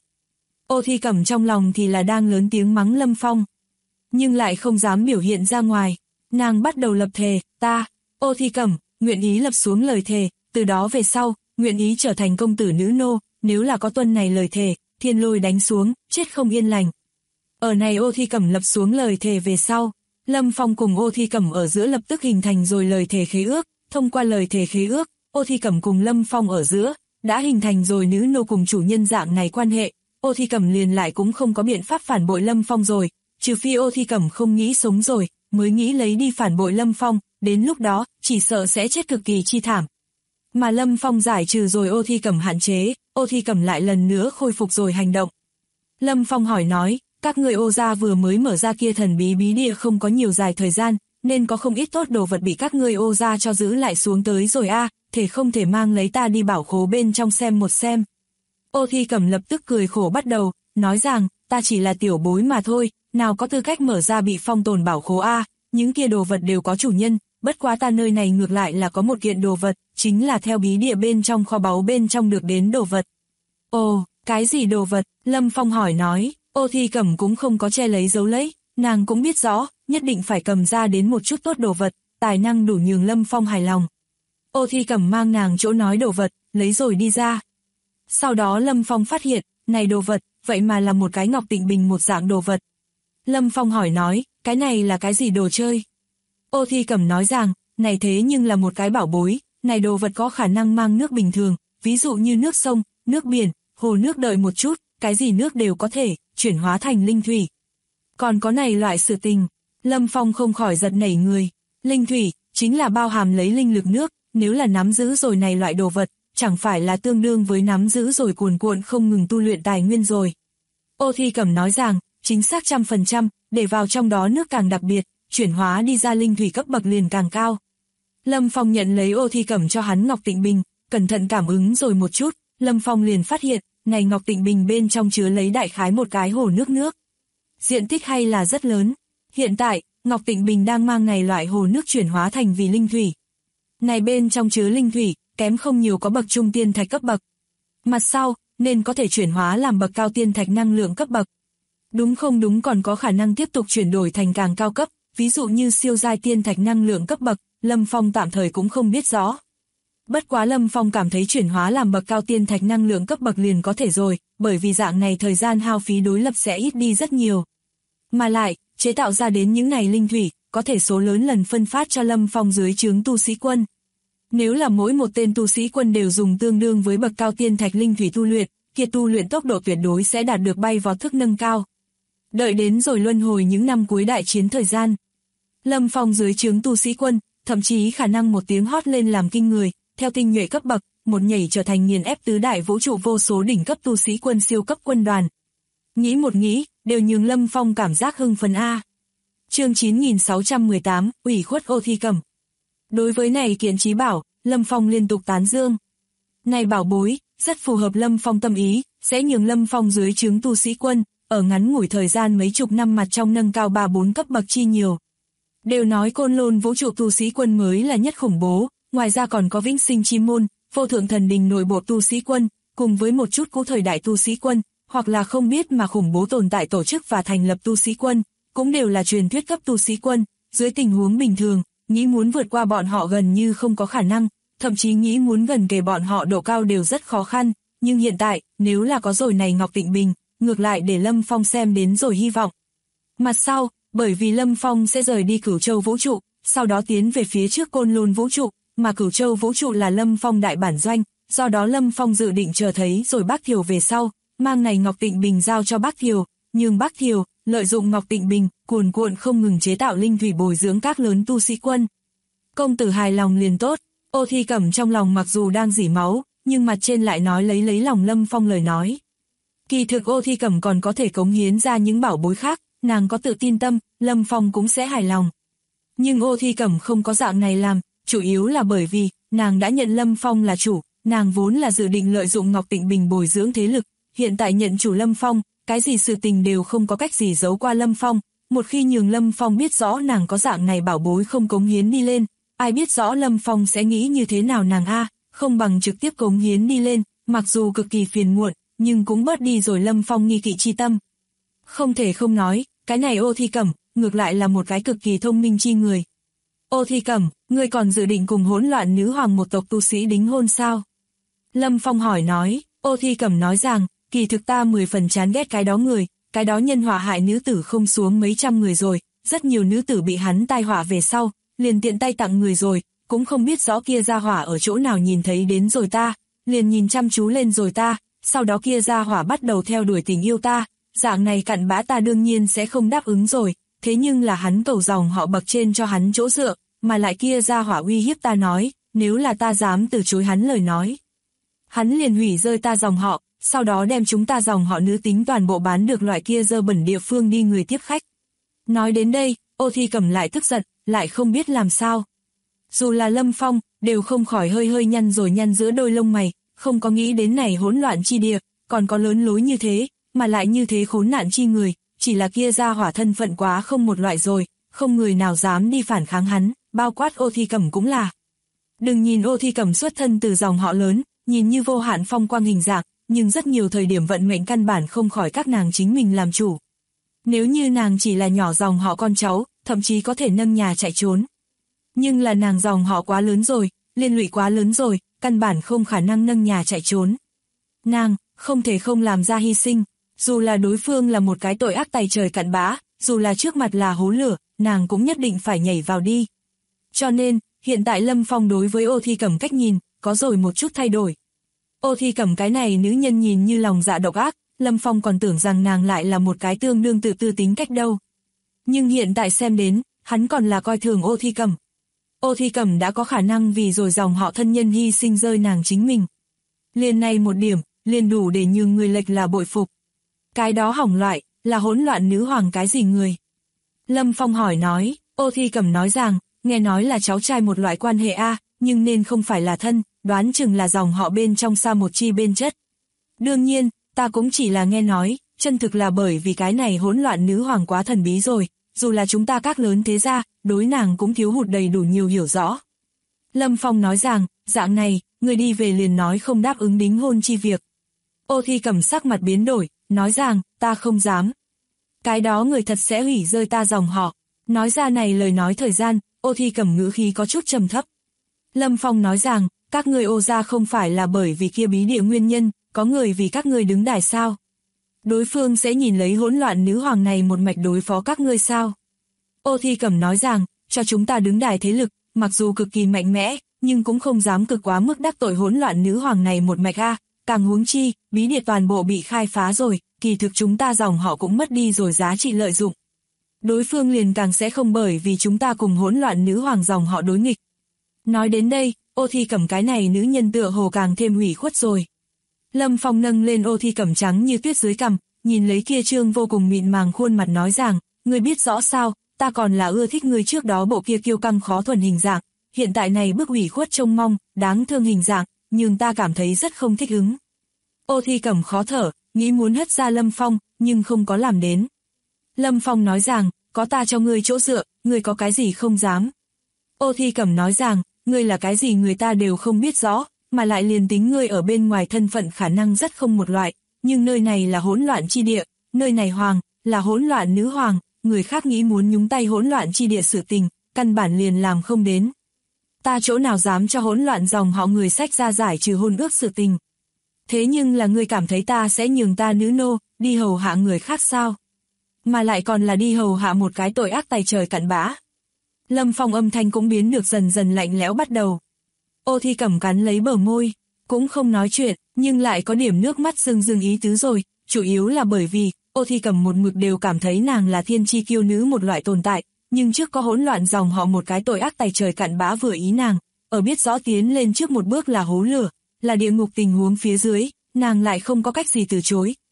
Ô Thi Cẩm trong lòng thì là đang lớn tiếng mắng Lâm Phong, nhưng lại không dám biểu hiện ra ngoài. Nàng bắt đầu lập thề, ta, Ô Thi Cẩm, nguyện ý lập xuống lời thề, từ đó về sau, nguyện ý trở thành công tử nữ nô, nếu là có tuân này lời thề, thiên lôi đánh xuống, chết không yên lành. Ở này Ô Thi Cẩm lập xuống lời thề về sau, Lâm Phong cùng Ô Thi Cẩm ở giữa lập tức hình thành rồi lời thề khế ước, thông qua lời thề khế ước, Ô Thi Cẩm cùng Lâm Phong ở giữa, đã hình thành rồi nữ nô cùng chủ nhân dạng này quan hệ, Ô Thi Cẩm liền lại cũng không có biện pháp phản bội Lâm Phong rồi, trừ phi Ô Thi Cẩm không nghĩ sống rồi, mới nghĩ lấy đi phản bội Lâm Phong, đến lúc đó, chỉ sợ sẽ chết cực kỳ chi thảm. Mà Lâm Phong giải trừ rồi Ô Thi Cẩm hạn chế, Ô Thi Cẩm lại lần nữa khôi phục rồi hành động. Lâm Phong hỏi nói, các người Ô gia vừa mới mở ra kia thần bí bí địa không có nhiều dài thời gian, nên có không ít tốt đồ vật bị các người Ô gia cho giữ lại xuống tới rồi a, thể không thể mang lấy ta đi bảo khố bên trong xem một xem. Ô Thi Cẩm lập tức cười khổ bắt đầu, nói rằng, ta chỉ là tiểu bối mà thôi, nào có tư cách mở ra bị phong tồn bảo khố a, những kia đồ vật đều có chủ nhân, bất quá ta nơi này ngược lại là có một kiện đồ vật, chính là theo bí địa bên trong kho báu bên trong được đến đồ vật. Ồ, cái gì đồ vật? Lâm Phong hỏi nói, Ô Thi Cẩm cũng không có che lấy giấu lấy, nàng cũng biết rõ, nhất định phải cầm ra đến một chút tốt đồ vật, tài năng đủ nhường Lâm Phong hài lòng. Ô Thi Cẩm mang nàng chỗ nói đồ vật, lấy rồi đi ra. Sau đó Lâm Phong phát hiện, này đồ vật, vậy mà là một cái ngọc tịnh bình một dạng đồ vật. Lâm Phong hỏi nói, cái này là cái gì đồ chơi? Ô Thi Cẩm nói rằng, này thế nhưng là một cái bảo bối, này đồ vật có khả năng mang nước bình thường, ví dụ như nước sông, nước biển, hồ nước đợi một chút, cái gì nước đều có thể, chuyển hóa thành linh thủy. Còn có này loại sự tình, Lâm Phong không khỏi giật nảy người, linh thủy, chính là bao hàm lấy linh lực nước, nếu là nắm giữ rồi này loại đồ vật, chẳng phải là tương đương với nắm giữ rồi cuồn cuộn không ngừng tu luyện tài nguyên rồi. Ô Thi Cẩm nói rằng, chính xác 100%, để vào trong đó nước càng đặc biệt, chuyển hóa đi ra linh thủy cấp bậc liền càng cao. Lâm Phong nhận lấy Ô Thi Cẩm cho hắn ngọc tịnh bình, cẩn thận cảm ứng rồi một chút, Lâm Phong liền phát hiện, này ngọc tịnh bình bên trong chứa lấy đại khái một cái hồ nước. Diện tích hay là rất lớn. Hiện tại, ngọc tịnh bình đang mang này loại hồ nước chuyển hóa thành vì linh thủy. Này bên trong chứa linh thủy, kém không nhiều có bậc trung tiên thạch cấp bậc. Mặt sau, nên có thể chuyển hóa làm bậc cao tiên thạch năng lượng cấp bậc. Đúng không đúng còn có khả năng tiếp tục chuyển đổi thành càng cao cấp, ví dụ như siêu giai tiên thạch năng lượng cấp bậc, Lâm Phong tạm thời cũng không biết rõ. Bất quá Lâm Phong cảm thấy chuyển hóa làm bậc cao tiên thạch năng lượng cấp bậc liền có thể rồi, bởi vì dạng này thời gian hao phí đối lập sẽ ít đi rất nhiều. Mà lại, chế tạo ra đến những này linh thủy, có thể số lớn lần phân phát cho Lâm Phong dưới trướng tu sĩ quân. Nếu là mỗi một tên tu sĩ quân đều dùng tương đương với bậc cao tiên thạch linh thủy tu luyện, kia tu luyện tốc độ tuyệt đối sẽ đạt được bay vọt thức nâng cao. Đợi đến rồi luân hồi những năm cuối đại chiến thời gian, Lâm Phong dưới trướng tu sĩ quân, thậm chí khả năng một tiếng hót lên làm kinh người, theo tinh nhuệ cấp bậc, một nhảy trở thành nghiền ép tứ đại vũ trụ vô số đỉnh cấp tu sĩ quân siêu cấp quân đoàn. Nghĩ một nghĩ, đều nhường Lâm Phong cảm giác hưng phấn a. Chương 9618, ủy khuất Ô Thi Cẩm. Đối với này kiện trí bảo, Lâm Phong liên tục tán dương. Này bảo bối, rất phù hợp Lâm Phong tâm ý, sẽ nhường Lâm Phong dưới trướng tu sĩ quân, ở ngắn ngủi thời gian mấy chục năm mặt trong nâng cao 3-4 cấp bậc chi nhiều. Đều nói Côn Lôn vũ trụ tu sĩ quân mới là nhất khủng bố, ngoài ra còn có Vĩnh Sinh Chi Môn, Vô Thượng Thần Đình nội bộ tu sĩ quân, cùng với một chút cũ thời đại tu sĩ quân, hoặc là không biết mà khủng bố tồn tại tổ chức và thành lập tu sĩ quân, cũng đều là truyền thuyết cấp tu sĩ quân, dưới tình huống bình thường, nghĩ muốn vượt qua bọn họ gần như không có khả năng, thậm chí nghĩ muốn gần kề bọn họ độ cao đều rất khó khăn, nhưng hiện tại, nếu là có rồi này Ngọc Tịnh Bình, ngược lại để Lâm Phong xem đến rồi hy vọng. Mặt sau, bởi vì Lâm Phong sẽ rời đi Cửu Châu vũ trụ, sau đó tiến về phía trước Côn Lôn vũ trụ, mà Cửu Châu vũ trụ là Lâm Phong đại bản doanh, do đó Lâm Phong dự định chờ thấy rồi Bác Thiều về sau, mang này Ngọc Tịnh Bình giao cho Bác Thiều, nhưng Bác Thiều, lợi dụng Ngọc Tịnh Bình, cuồn cuộn không ngừng chế tạo linh thủy bồi dưỡng các lớn tu sĩ quân. Công tử hài lòng liền tốt, Ô Thi Cẩm trong lòng mặc dù đang rỉ máu, nhưng mặt trên lại nói lấy lòng Lâm Phong lời nói. Kỳ thực Ô Thi Cẩm còn có thể cống hiến ra những bảo bối khác, nàng có tự tin tâm, Lâm Phong cũng sẽ hài lòng. Nhưng Ô Thi Cẩm không có dạng này làm, chủ yếu là bởi vì, nàng đã nhận Lâm Phong là chủ, nàng vốn là dự định lợi dụng Ngọc Tịnh Bình bồi dưỡng thế lực, hiện tại nhận chủ Lâm Phong, cái gì sự tình đều không có cách gì giấu qua Lâm Phong, một khi nhường Lâm Phong biết rõ nàng có dạng này bảo bối không cống hiến đi lên, ai biết rõ Lâm Phong sẽ nghĩ như thế nào nàng không bằng trực tiếp cống hiến đi lên, mặc dù cực kỳ phiền muộn, nhưng cũng bớt đi rồi Lâm Phong nghi kỵ chi tâm. Không thể không nói, cái này Ô Thi Cẩm, ngược lại là một cái cực kỳ thông minh chi người. Ô Thi Cẩm, ngươi còn dự định cùng hỗn loạn nữ hoàng một tộc tu sĩ đính hôn sao? Lâm Phong hỏi nói, Ô Thi Cẩm nói rằng, kỳ thực ta 10 phần chán ghét cái đó người, cái đó nhân họa hại nữ tử không xuống mấy trăm người rồi, rất nhiều nữ tử bị hắn tai họa về sau, liền tiện tay tặng người rồi, cũng không biết rõ kia gia hỏa ở chỗ nào nhìn thấy đến rồi ta, liền nhìn chăm chú lên rồi ta, sau đó kia gia hỏa bắt đầu theo đuổi tình yêu ta, dạng này cặn bã ta đương nhiên sẽ không đáp ứng rồi, thế nhưng là hắn cầu dòng họ bậc trên cho hắn chỗ dựa, mà lại kia gia hỏa uy hiếp ta nói, nếu là ta dám từ chối hắn lời nói. Hắn liền hủy rơi ta dòng họ, sau đó đem chúng ta dòng họ nữ tính toàn bộ bán được loại kia dơ bẩn địa phương đi người tiếp khách. Nói đến đây, Ô Thi Cẩm lại tức giận, lại không biết làm sao. Dù là Lâm Phong, đều không khỏi hơi hơi nhăn rồi nhăn giữa đôi lông mày, không có nghĩ đến này hỗn loạn chi địa, còn có lớn lối như thế, mà lại như thế khốn nạn chi người, chỉ là kia gia hỏa thân phận quá không một loại rồi, không người nào dám đi phản kháng hắn, bao quát Ô Thi Cẩm cũng là. Đừng nhìn Ô Thi Cẩm xuất thân từ dòng họ lớn, nhìn như vô hạn phong quang hình dạng, nhưng rất nhiều thời điểm vận mệnh căn bản không khỏi các nàng chính mình làm chủ. Nếu như nàng chỉ là nhỏ dòng họ con cháu, thậm chí có thể nâng nhà chạy trốn. Nhưng là nàng dòng họ quá lớn rồi, liên lụy quá lớn rồi, căn bản không khả năng nâng nhà chạy trốn. Nàng, không thể không làm ra hy sinh, dù là đối phương là một cái tội ác tày trời cặn bã, dù là trước mặt là hố lửa, nàng cũng nhất định phải nhảy vào đi. Cho nên, hiện tại Lâm Phong đối với Ô Thi Cẩm cách nhìn, có rồi một chút thay đổi. Ô Thi Cẩm cái này nữ nhân nhìn như lòng dạ độc ác, Lâm Phong còn tưởng rằng nàng lại là một cái tương đương tự tư tính cách đâu. Nhưng hiện tại xem đến, hắn còn là coi thường Ô Thi Cẩm. Ô Thi Cẩm đã có khả năng vì rồi dòng họ thân nhân hy sinh rơi nàng chính mình. Liền này một điểm, liền đủ để nhường người lệch là bội phục. Cái đó hỏng loại, là hỗn loạn nữ hoàng cái gì người? Lâm Phong hỏi nói, Ô Thi Cẩm nói rằng, nghe nói là cháu trai một loại quan hệ nhưng nên không phải là thân, đoán chừng là dòng họ bên trong xa một chi bên chất. Đương nhiên, ta cũng chỉ là nghe nói, chân thực là bởi vì cái này hỗn loạn nữ hoàng quá thần bí rồi, dù là chúng ta các lớn thế gia, đối nàng cũng thiếu hụt đầy đủ nhiều hiểu rõ. Lâm Phong nói rằng, dạng này, người đi về liền nói không đáp ứng đính hôn chi việc. Ô Thi Cẩm sắc mặt biến đổi, nói rằng, ta không dám. Cái đó người thật sẽ hủy rơi ta dòng họ. Nói ra này lời nói thời gian, Ô Thi Cẩm ngữ khí có chút trầm thấp. Lâm Phong nói rằng, các người Ô gia không phải là bởi vì kia bí địa nguyên nhân, có người vì các người đứng đài sao? Đối phương sẽ nhìn lấy hỗn loạn nữ hoàng này một mạch đối phó các ngươi sao? Ô Thi Cẩm nói rằng, cho chúng ta đứng đài thế lực, mặc dù cực kỳ mạnh mẽ, nhưng cũng không dám cực quá mức đắc tội hỗn loạn nữ hoàng này một mạch càng huống chi, bí địa toàn bộ bị khai phá rồi, kỳ thực chúng ta dòng họ cũng mất đi rồi giá trị lợi dụng. Đối phương liền càng sẽ không bởi vì chúng ta cùng hỗn loạn nữ hoàng dòng họ đối nghịch. Nói đến đây, Ô Thi Cẩm cái này nữ nhân tựa hồ càng thêm ủy khuất rồi. Lâm Phong nâng lên Ô Thi Cẩm trắng như tuyết dưới cằm, nhìn lấy kia trương vô cùng mịn màng khuôn mặt nói rằng, ngươi biết rõ sao, ta còn là ưa thích ngươi trước đó bộ kia kiêu căng khó thuần hình dạng, hiện tại này bức ủy khuất trông mong, đáng thương hình dạng, nhưng ta cảm thấy rất không thích ứng. Ô Thi Cẩm khó thở, nghĩ muốn hất ra Lâm Phong, nhưng không có làm đến. Lâm Phong nói rằng, có ta cho ngươi chỗ dựa, ngươi có cái gì không dám. Ô Thi Cẩm nói rằng, ngươi là cái gì người ta đều không biết rõ, mà lại liền tính ngươi ở bên ngoài thân phận khả năng rất không một loại, nhưng nơi này là hỗn loạn chi địa, nơi này hoàng, là hỗn loạn nữ hoàng, người khác nghĩ muốn nhúng tay hỗn loạn chi địa sự tình, căn bản liền làm không đến. Ta chỗ nào dám cho hỗn loạn dòng họ người sách ra giải trừ hôn ước sự tình. Thế nhưng là ngươi cảm thấy ta sẽ nhường ta nữ nô, đi hầu hạ người khác sao? Mà lại còn là đi hầu hạ một cái tội ác tày trời cặn bã. Lâm Phong âm thanh cũng biến được dần dần lạnh lẽo bắt đầu. Ô Thi Cẩm cắn lấy bờ môi, cũng không nói chuyện, nhưng lại có điểm nước mắt rưng rưng ý tứ rồi, chủ yếu là bởi vì, Ô Thi Cẩm một mực đều cảm thấy nàng là thiên chi kiêu nữ một loại tồn tại, nhưng trước có hỗn loạn dòng họ một cái tội ác tày trời cặn bã vừa ý nàng, ở biết rõ tiến lên trước một bước là hố lửa, là địa ngục tình huống phía dưới, nàng lại không có cách gì từ chối,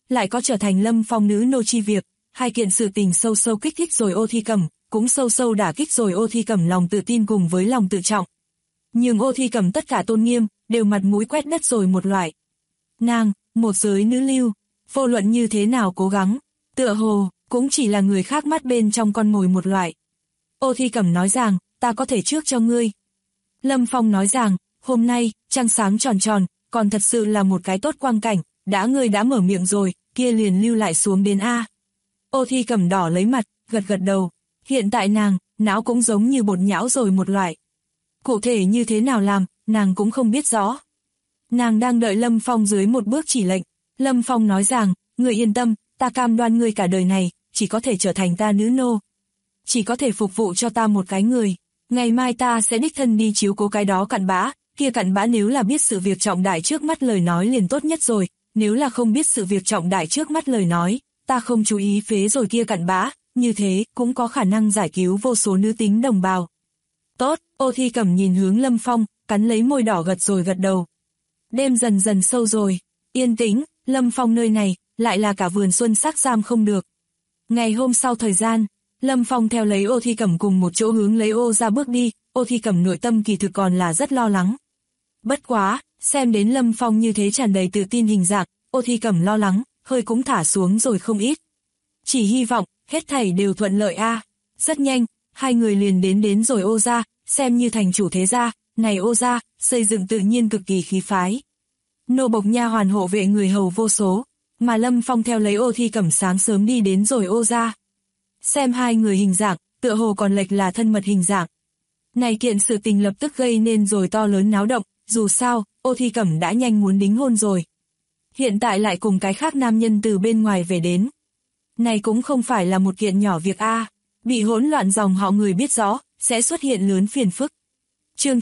lại có trở thành Lâm Phong nữ nô chi việc, hai kiện sự tình sâu sâu kích thích rồi Ô Thi Cẩm, cũng sâu sâu đả kích rồi Ô Thi Cẩm lòng tự tin cùng với lòng tự trọng. Nhưng Ô Thi Cẩm tất cả tôn nghiêm, đều mặt mũi quét đất rồi một loại. Nàng, một giới nữ lưu, vô luận như thế nào cố gắng, tựa hồ, cũng chỉ là người khác mắt bên trong con mồi một loại. Ô Thi Cẩm nói rằng, ta có thể trước cho ngươi. Lâm Phong nói rằng, hôm nay, trăng sáng tròn tròn, còn thật sự là một cái tốt quang cảnh, ngươi đã mở miệng rồi, kia liền lưu lại xuống đến A. Ô Thi Cẩm đỏ lấy mặt, gật gật đầu. Hiện tại nàng, não cũng giống như bột nhão rồi một loại. Cụ thể như thế nào làm, nàng cũng không biết rõ. Nàng đang đợi Lâm Phong dưới một bước chỉ lệnh. Lâm Phong nói rằng, ngươi yên tâm, ta cam đoan ngươi cả đời này, chỉ có thể trở thành ta nữ nô. Chỉ có thể phục vụ cho ta một cái người. Ngày mai ta sẽ đích thân đi chiếu cố cái đó cặn bã, kia cặn bã nếu là biết sự việc trọng đại trước mắt lời nói liền tốt nhất rồi, nếu là không biết sự việc trọng đại trước mắt lời nói, ta không chú ý phế rồi kia cặn bã, như thế cũng có khả năng giải cứu vô số nữ tính đồng bào. Tốt, Ô Thi Cẩm nhìn hướng Lâm Phong, cắn lấy môi đỏ gật rồi gật đầu. Đêm dần dần sâu rồi, yên tĩnh, Lâm Phong nơi này, lại là cả vườn xuân sắc giam không được. Ngày hôm sau thời gian, Lâm Phong theo lấy Ô Thi Cẩm cùng một chỗ hướng lấy Ô ra bước đi, Ô Thi Cẩm nội tâm kỳ thực còn là rất lo lắng. Bất quá, xem đến Lâm Phong như thế tràn đầy tự tin hình dạng, Ô Thi Cẩm lo lắng, hơi cũng thả xuống rồi không ít. Chỉ hy vọng, hết thảy đều thuận lợi a. Rất nhanh, hai người liền đến rồi Ô gia, xem như thành chủ thế gia, này Ô gia, xây dựng tự nhiên cực kỳ khí phái. Nô bộc nha hoàn hộ vệ người hầu vô số, mà Lâm Phong theo lấy Ô Thi Cẩm sáng sớm đi đến rồi Ô gia. Xem hai người hình dạng, tựa hồ còn lệch là thân mật hình dạng. Này kiện sự tình lập tức gây nên rồi to lớn náo động, dù sao, Ô Thi Cẩm đã nhanh muốn đính hôn rồi. Hiện tại lại cùng cái khác nam nhân từ bên ngoài về đến. Này cũng không phải là một kiện nhỏ việc a, bị hỗn loạn dòng họ người biết rõ, sẽ xuất hiện lớn phiền phức. Chương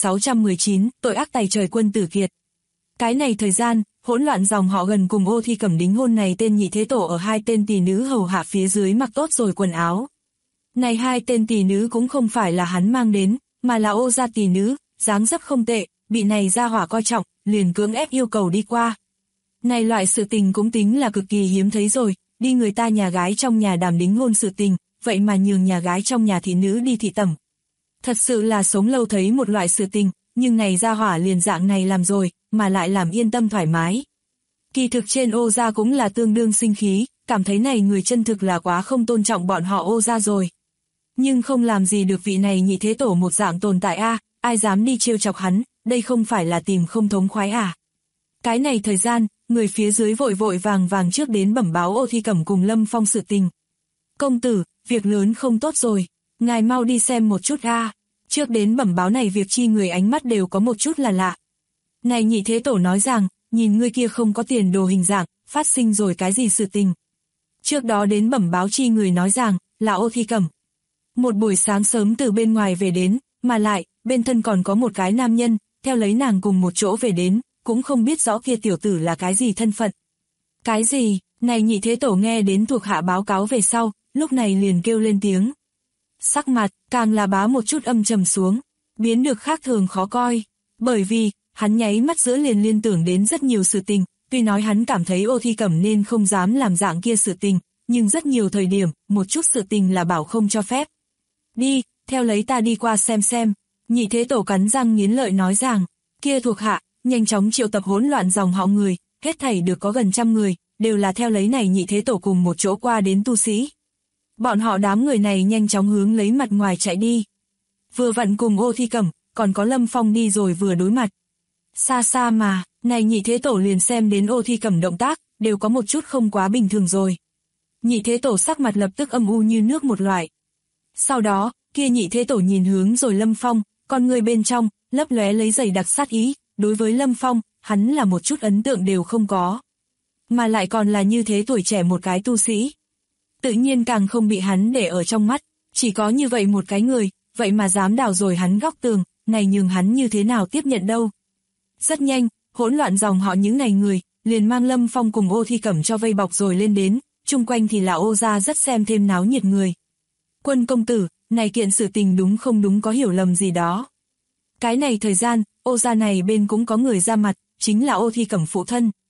9619, tội ác tày trời quân tử kiệt. Cái này thời gian, hỗn loạn dòng họ gần cùng Ô Thi Cẩm đính hôn này tên nhị thế tổ ở hai tên tỷ nữ hầu hạ phía dưới mặc tốt rồi quần áo. Này hai tên tỷ nữ cũng không phải là hắn mang đến, mà là Ô gia tỷ nữ, dáng dấp không tệ, bị này gia hỏa coi trọng, liền cưỡng ép yêu cầu đi qua. Này loại sự tình cũng tính là cực kỳ hiếm thấy rồi, đi người ta nhà gái trong nhà đàm đính hôn sự tình, vậy mà nhường nhà gái trong nhà thị nữ đi thị tẩm. Thật sự là sống lâu thấy một loại sự tình, nhưng này gia hỏa liền dạng này làm rồi, mà lại làm yên tâm thoải mái. Kỳ thực trên Ô gia cũng là tương đương sinh khí, cảm thấy này người chân thực là quá không tôn trọng bọn họ Ô gia rồi. Nhưng không làm gì được vị này nhị thế tổ một dạng tồn tại a, ai dám đi trêu chọc hắn, đây không phải là tìm không thống khoái à. Cái này thời gian, người phía dưới vội vội vàng vàng trước đến bẩm báo Ô Thi Cẩm cùng Lâm Phong sự tình. Công tử, việc lớn không tốt rồi, ngài mau đi xem một chút a. Trước đến bẩm báo này việc chi người ánh mắt đều có một chút là lạ. Này nhị thế tổ nói rằng, nhìn người kia không có tiền đồ hình dạng, phát sinh rồi cái gì sự tình. Trước đó đến bẩm báo chi người nói rằng, là Ô Thi Cẩm. Một buổi sáng sớm từ bên ngoài về đến, mà lại, bên thân còn có một cái nam nhân, theo lấy nàng cùng một chỗ về đến, cũng không biết rõ kia tiểu tử là cái gì thân phận. Cái gì, này nhị thế tổ nghe đến thuộc hạ báo cáo về sau, lúc này liền kêu lên tiếng. Sắc mặt, càng là bá một chút âm trầm xuống, biến được khác thường khó coi, bởi vì, hắn nháy mắt giữa liền liên tưởng đến rất nhiều sự tình, tuy nói hắn cảm thấy Ô Thi Cẩm nên không dám làm dạng kia sự tình, nhưng rất nhiều thời điểm, một chút sự tình là bảo không cho phép. Đi, theo lấy ta đi qua xem, nhị thế tổ cắn răng nghiến lợi nói rằng, kia thuộc hạ, nhanh chóng triệu tập hỗn loạn dòng họ người, hết thảy được có gần 100 người, đều là theo lấy này nhị thế tổ cùng một chỗ qua đến tu sĩ. Bọn họ đám người này nhanh chóng hướng lấy mặt ngoài chạy đi. Vừa vặn cùng Ô Thi Cẩm, còn có Lâm Phong đi rồi vừa đối mặt. Xa xa mà, này nhị thế tổ liền xem đến Ô Thi Cẩm động tác, đều có một chút không quá bình thường rồi. Nhị thế tổ sắc mặt lập tức âm u như nước một loại. Sau đó, kia nhị thế tổ nhìn hướng rồi Lâm Phong, con người bên trong, lấp lóe lấy dày đặc sát ý, đối với Lâm Phong, hắn là một chút ấn tượng đều không có. Mà lại còn là như thế tuổi trẻ một cái tu sĩ. Tự nhiên càng không bị hắn để ở trong mắt, chỉ có như vậy một cái người, vậy mà dám đào rồi hắn góc tường, này nhường hắn như thế nào tiếp nhận đâu. Rất nhanh, hỗn loạn dòng họ những này người, liền mang Lâm Phong cùng Ô Thi Cẩm cho vây bọc rồi lên đến, chung quanh thì là Ô gia rất xem thêm náo nhiệt người. Quân công tử, này kiện sự tình đúng không đúng có hiểu lầm gì đó. Cái này thời gian, Ô gia này bên cũng có người ra mặt, chính là Ô Thi Cẩm phụ thân.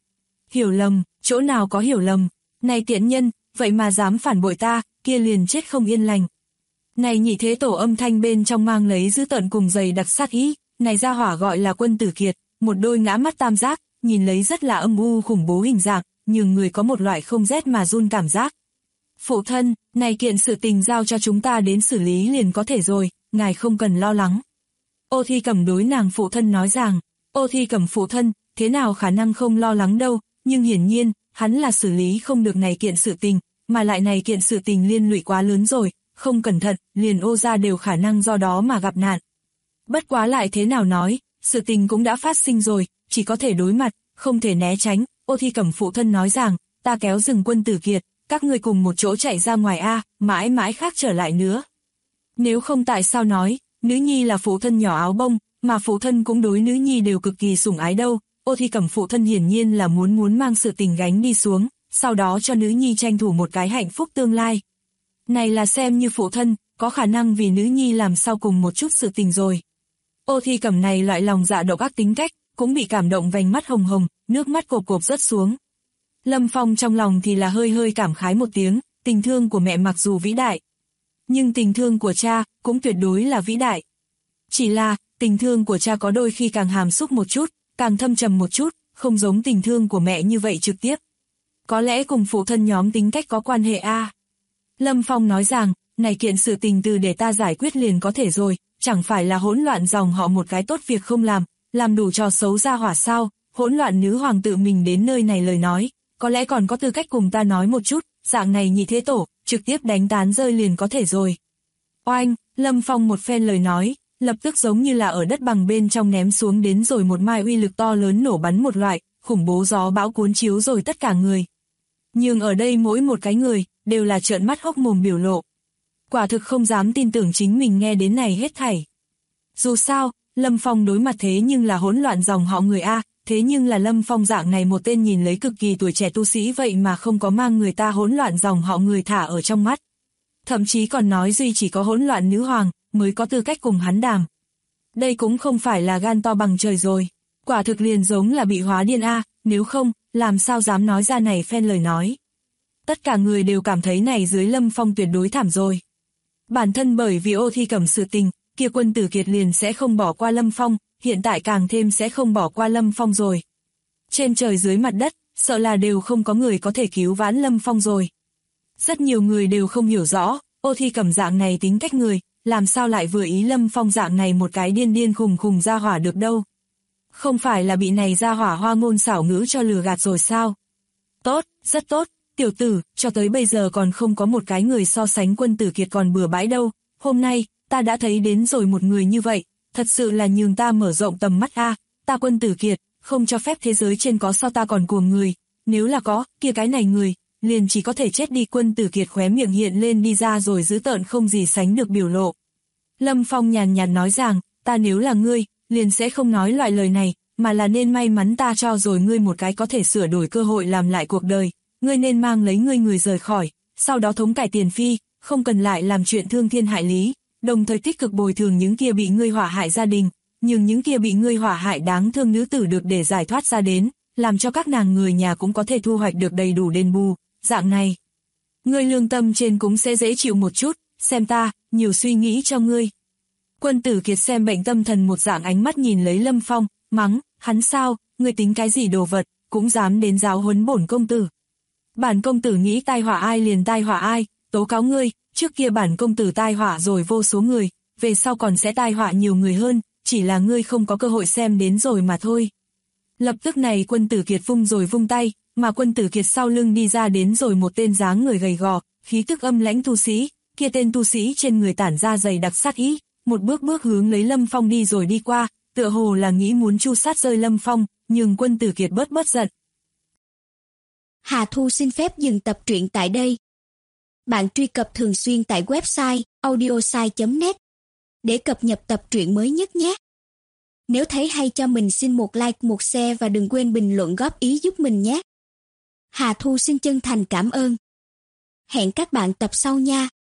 Hiểu lầm, chỗ nào có hiểu lầm, này tiện nhân, vậy mà dám phản bội ta, kia liền chết không yên lành. Này Nhị Thế Tổ âm thanh bên trong mang lấy dữ tợn cùng dày đặc sát ý, này gia hỏa gọi là Quân Tử Kiệt, một đôi ngã mắt tam giác, nhìn lấy rất là âm u khủng bố hình dạng, nhưng người có một loại không rét mà run cảm giác. Phụ thân, này kiện sự tình giao cho chúng ta đến xử lý liền có thể rồi, ngài không cần lo lắng. Ô Thi Cẩm đối nàng phụ thân nói rằng, Ô Thi Cẩm phụ thân, thế nào khả năng không lo lắng đâu, nhưng hiển nhiên, hắn là xử lý không được này kiện sự tình, mà lại này kiện sự tình liên lụy quá lớn rồi, không cẩn thận, liền Ô gia đều khả năng do đó mà gặp nạn. Bất quá lại thế nào nói, sự tình cũng đã phát sinh rồi, chỉ có thể đối mặt, không thể né tránh. Ô Thi Cẩm phụ thân nói rằng, ta kéo rừng Quân Tử Kiệt, các ngươi cùng một chỗ chạy ra ngoài a, mãi mãi khác trở lại nữa. Nếu không tại sao nói, nữ nhi là phụ thân nhỏ áo bông, mà phụ thân cũng đối nữ nhi đều cực kỳ sủng ái đâu. Ô Thi Cẩm phụ thân hiển nhiên là muốn mang sự tình gánh đi xuống, sau đó cho nữ nhi tranh thủ một cái hạnh phúc tương lai. Này là xem như phụ thân, có khả năng vì nữ nhi làm sau cùng một chút sự tình rồi. Ô Thi Cẩm này loại lòng dạ độc ác tính cách, cũng bị cảm động vành mắt hồng hồng, nước mắt cộp cộp rớt xuống. Lâm Phong trong lòng thì là hơi cảm khái một tiếng, tình thương của mẹ mặc dù vĩ đại, nhưng tình thương của cha cũng tuyệt đối là vĩ đại. Chỉ là, tình thương của cha có đôi khi càng hàm xúc một chút, càng thâm trầm một chút, không giống tình thương của mẹ như vậy trực tiếp. Có lẽ cùng phụ thân nhóm tính cách có quan hệ a. Lâm Phong nói rằng, này kiện sự tình từ để ta giải quyết liền có thể rồi, chẳng phải là hỗn loạn dòng họ một cái tốt việc không làm đủ trò xấu ra hỏa sao, hỗn loạn nữ hoàng tự mình đến nơi này lời nói, có lẽ còn có tư cách cùng ta nói một chút, dạng này Nhị Thế Tổ, trực tiếp đánh tán rơi liền có thể rồi. Oanh, Lâm Phong một phen lời nói, lập tức giống như là ở đất bằng bên trong ném xuống đến rồi một mai uy lực to lớn nổ bắn một loại, khủng bố gió bão cuốn chiếu rồi tất cả người. Nhưng ở đây mỗi một cái người, đều là trợn mắt hốc mồm biểu lộ. Quả thực không dám tin tưởng chính mình nghe đến này hết thảy. Dù sao, Lâm Phong đối mặt thế nhưng là hỗn loạn dòng họ người A, thế nhưng là Lâm Phong dạng này một tên nhìn lấy cực kỳ tuổi trẻ tu sĩ vậy mà không có mang người ta hỗn loạn dòng họ người thả ở trong mắt. Thậm chí còn nói duy chỉ có hỗn loạn nữ hoàng, mới có tư cách cùng hắn đàm. Đây cũng không phải là gan to bằng trời rồi. Quả thực liền giống là bị hóa điên A, nếu không, làm sao dám nói ra này phen lời nói. Tất cả người đều cảm thấy này dưới Lâm Phong tuyệt đối thảm rồi. Bản thân bởi vì Ô Thi Cẩm sự tình, kia Quân Tử Kiệt liền sẽ không bỏ qua Lâm Phong, hiện tại càng thêm sẽ không bỏ qua Lâm Phong rồi. Trên trời dưới mặt đất, sợ là đều không có người có thể cứu vãn Lâm Phong rồi. Rất nhiều người đều không hiểu rõ, Ô Thi Cẩm dạng này tính cách người, làm sao lại vừa ý Lâm Phong dạng này một cái điên khùng ra hỏa được đâu. Không phải là bị này ra hỏa hoa ngôn xảo ngữ cho lừa gạt rồi sao? Tốt, rất tốt, tiểu tử, cho tới bây giờ còn không có một cái người so sánh Quân Tử Kiệt còn bừa bãi đâu. Hôm nay, ta đã thấy đến rồi một người như vậy, thật sự là nhường ta mở rộng tầm mắt a. Ta Quân Tử Kiệt, không cho phép thế giới trên có so ta còn cuồng người, nếu là có, kia cái này người, liền chỉ có thể chết đi. Quân Tử Kiệt khóe miệng hiện lên đi ra rồi dữ tợn không gì sánh được biểu lộ. Lâm Phong nhàn nhạt nói rằng, ta nếu là ngươi, liền sẽ không nói loại lời này, mà là nên may mắn ta cho rồi ngươi một cái có thể sửa đổi cơ hội làm lại cuộc đời, ngươi nên mang lấy ngươi người rời khỏi, sau đó thống cải tiền phi, không cần lại làm chuyện thương thiên hại lý, đồng thời tích cực bồi thường những kia bị ngươi hỏa hại gia đình, nhưng những kia bị ngươi hỏa hại đáng thương nữ tử được để giải thoát ra đến, làm cho các nàng người nhà cũng có thể thu hoạch được đầy đủ đền bù, dạng này. Ngươi lương tâm trên cũng sẽ dễ chịu một chút, xem ta, nhiều suy nghĩ cho ngươi. Quân Tử Kiệt xem bệnh tâm thần một dạng ánh mắt nhìn lấy Lâm Phong, mắng, hắn sao, ngươi tính cái gì đồ vật, cũng dám đến giáo huấn bổn công tử. Bản công tử nghĩ tai họa ai liền tai họa ai, tố cáo ngươi, trước kia bản công tử tai họa rồi vô số người, về sau còn sẽ tai họa nhiều người hơn, chỉ là ngươi không có cơ hội xem đến rồi mà thôi. Lập tức này Quân Tử Kiệt vung tay, mà Quân Tử Kiệt sau lưng đi ra đến rồi một tên dáng người gầy gò, khí tức âm lãnh tu sĩ, kia tên tu sĩ trên người tản ra dày đặc sát ý, một bước hướng lấy Lâm Phong đi rồi đi qua, tựa hồ là nghĩ muốn chu sát rơi Lâm Phong, nhưng Quân Tử Kiệt bớt giận. Hà Thu xin phép dừng tập truyện tại đây. Bạn truy cập thường xuyên tại website audiosai.net để cập nhật tập truyện mới nhất nhé. Nếu thấy hay cho mình xin một like, một share và đừng quên bình luận góp ý giúp mình nhé. Hà Thu xin chân thành cảm ơn. Hẹn các bạn tập sau nha.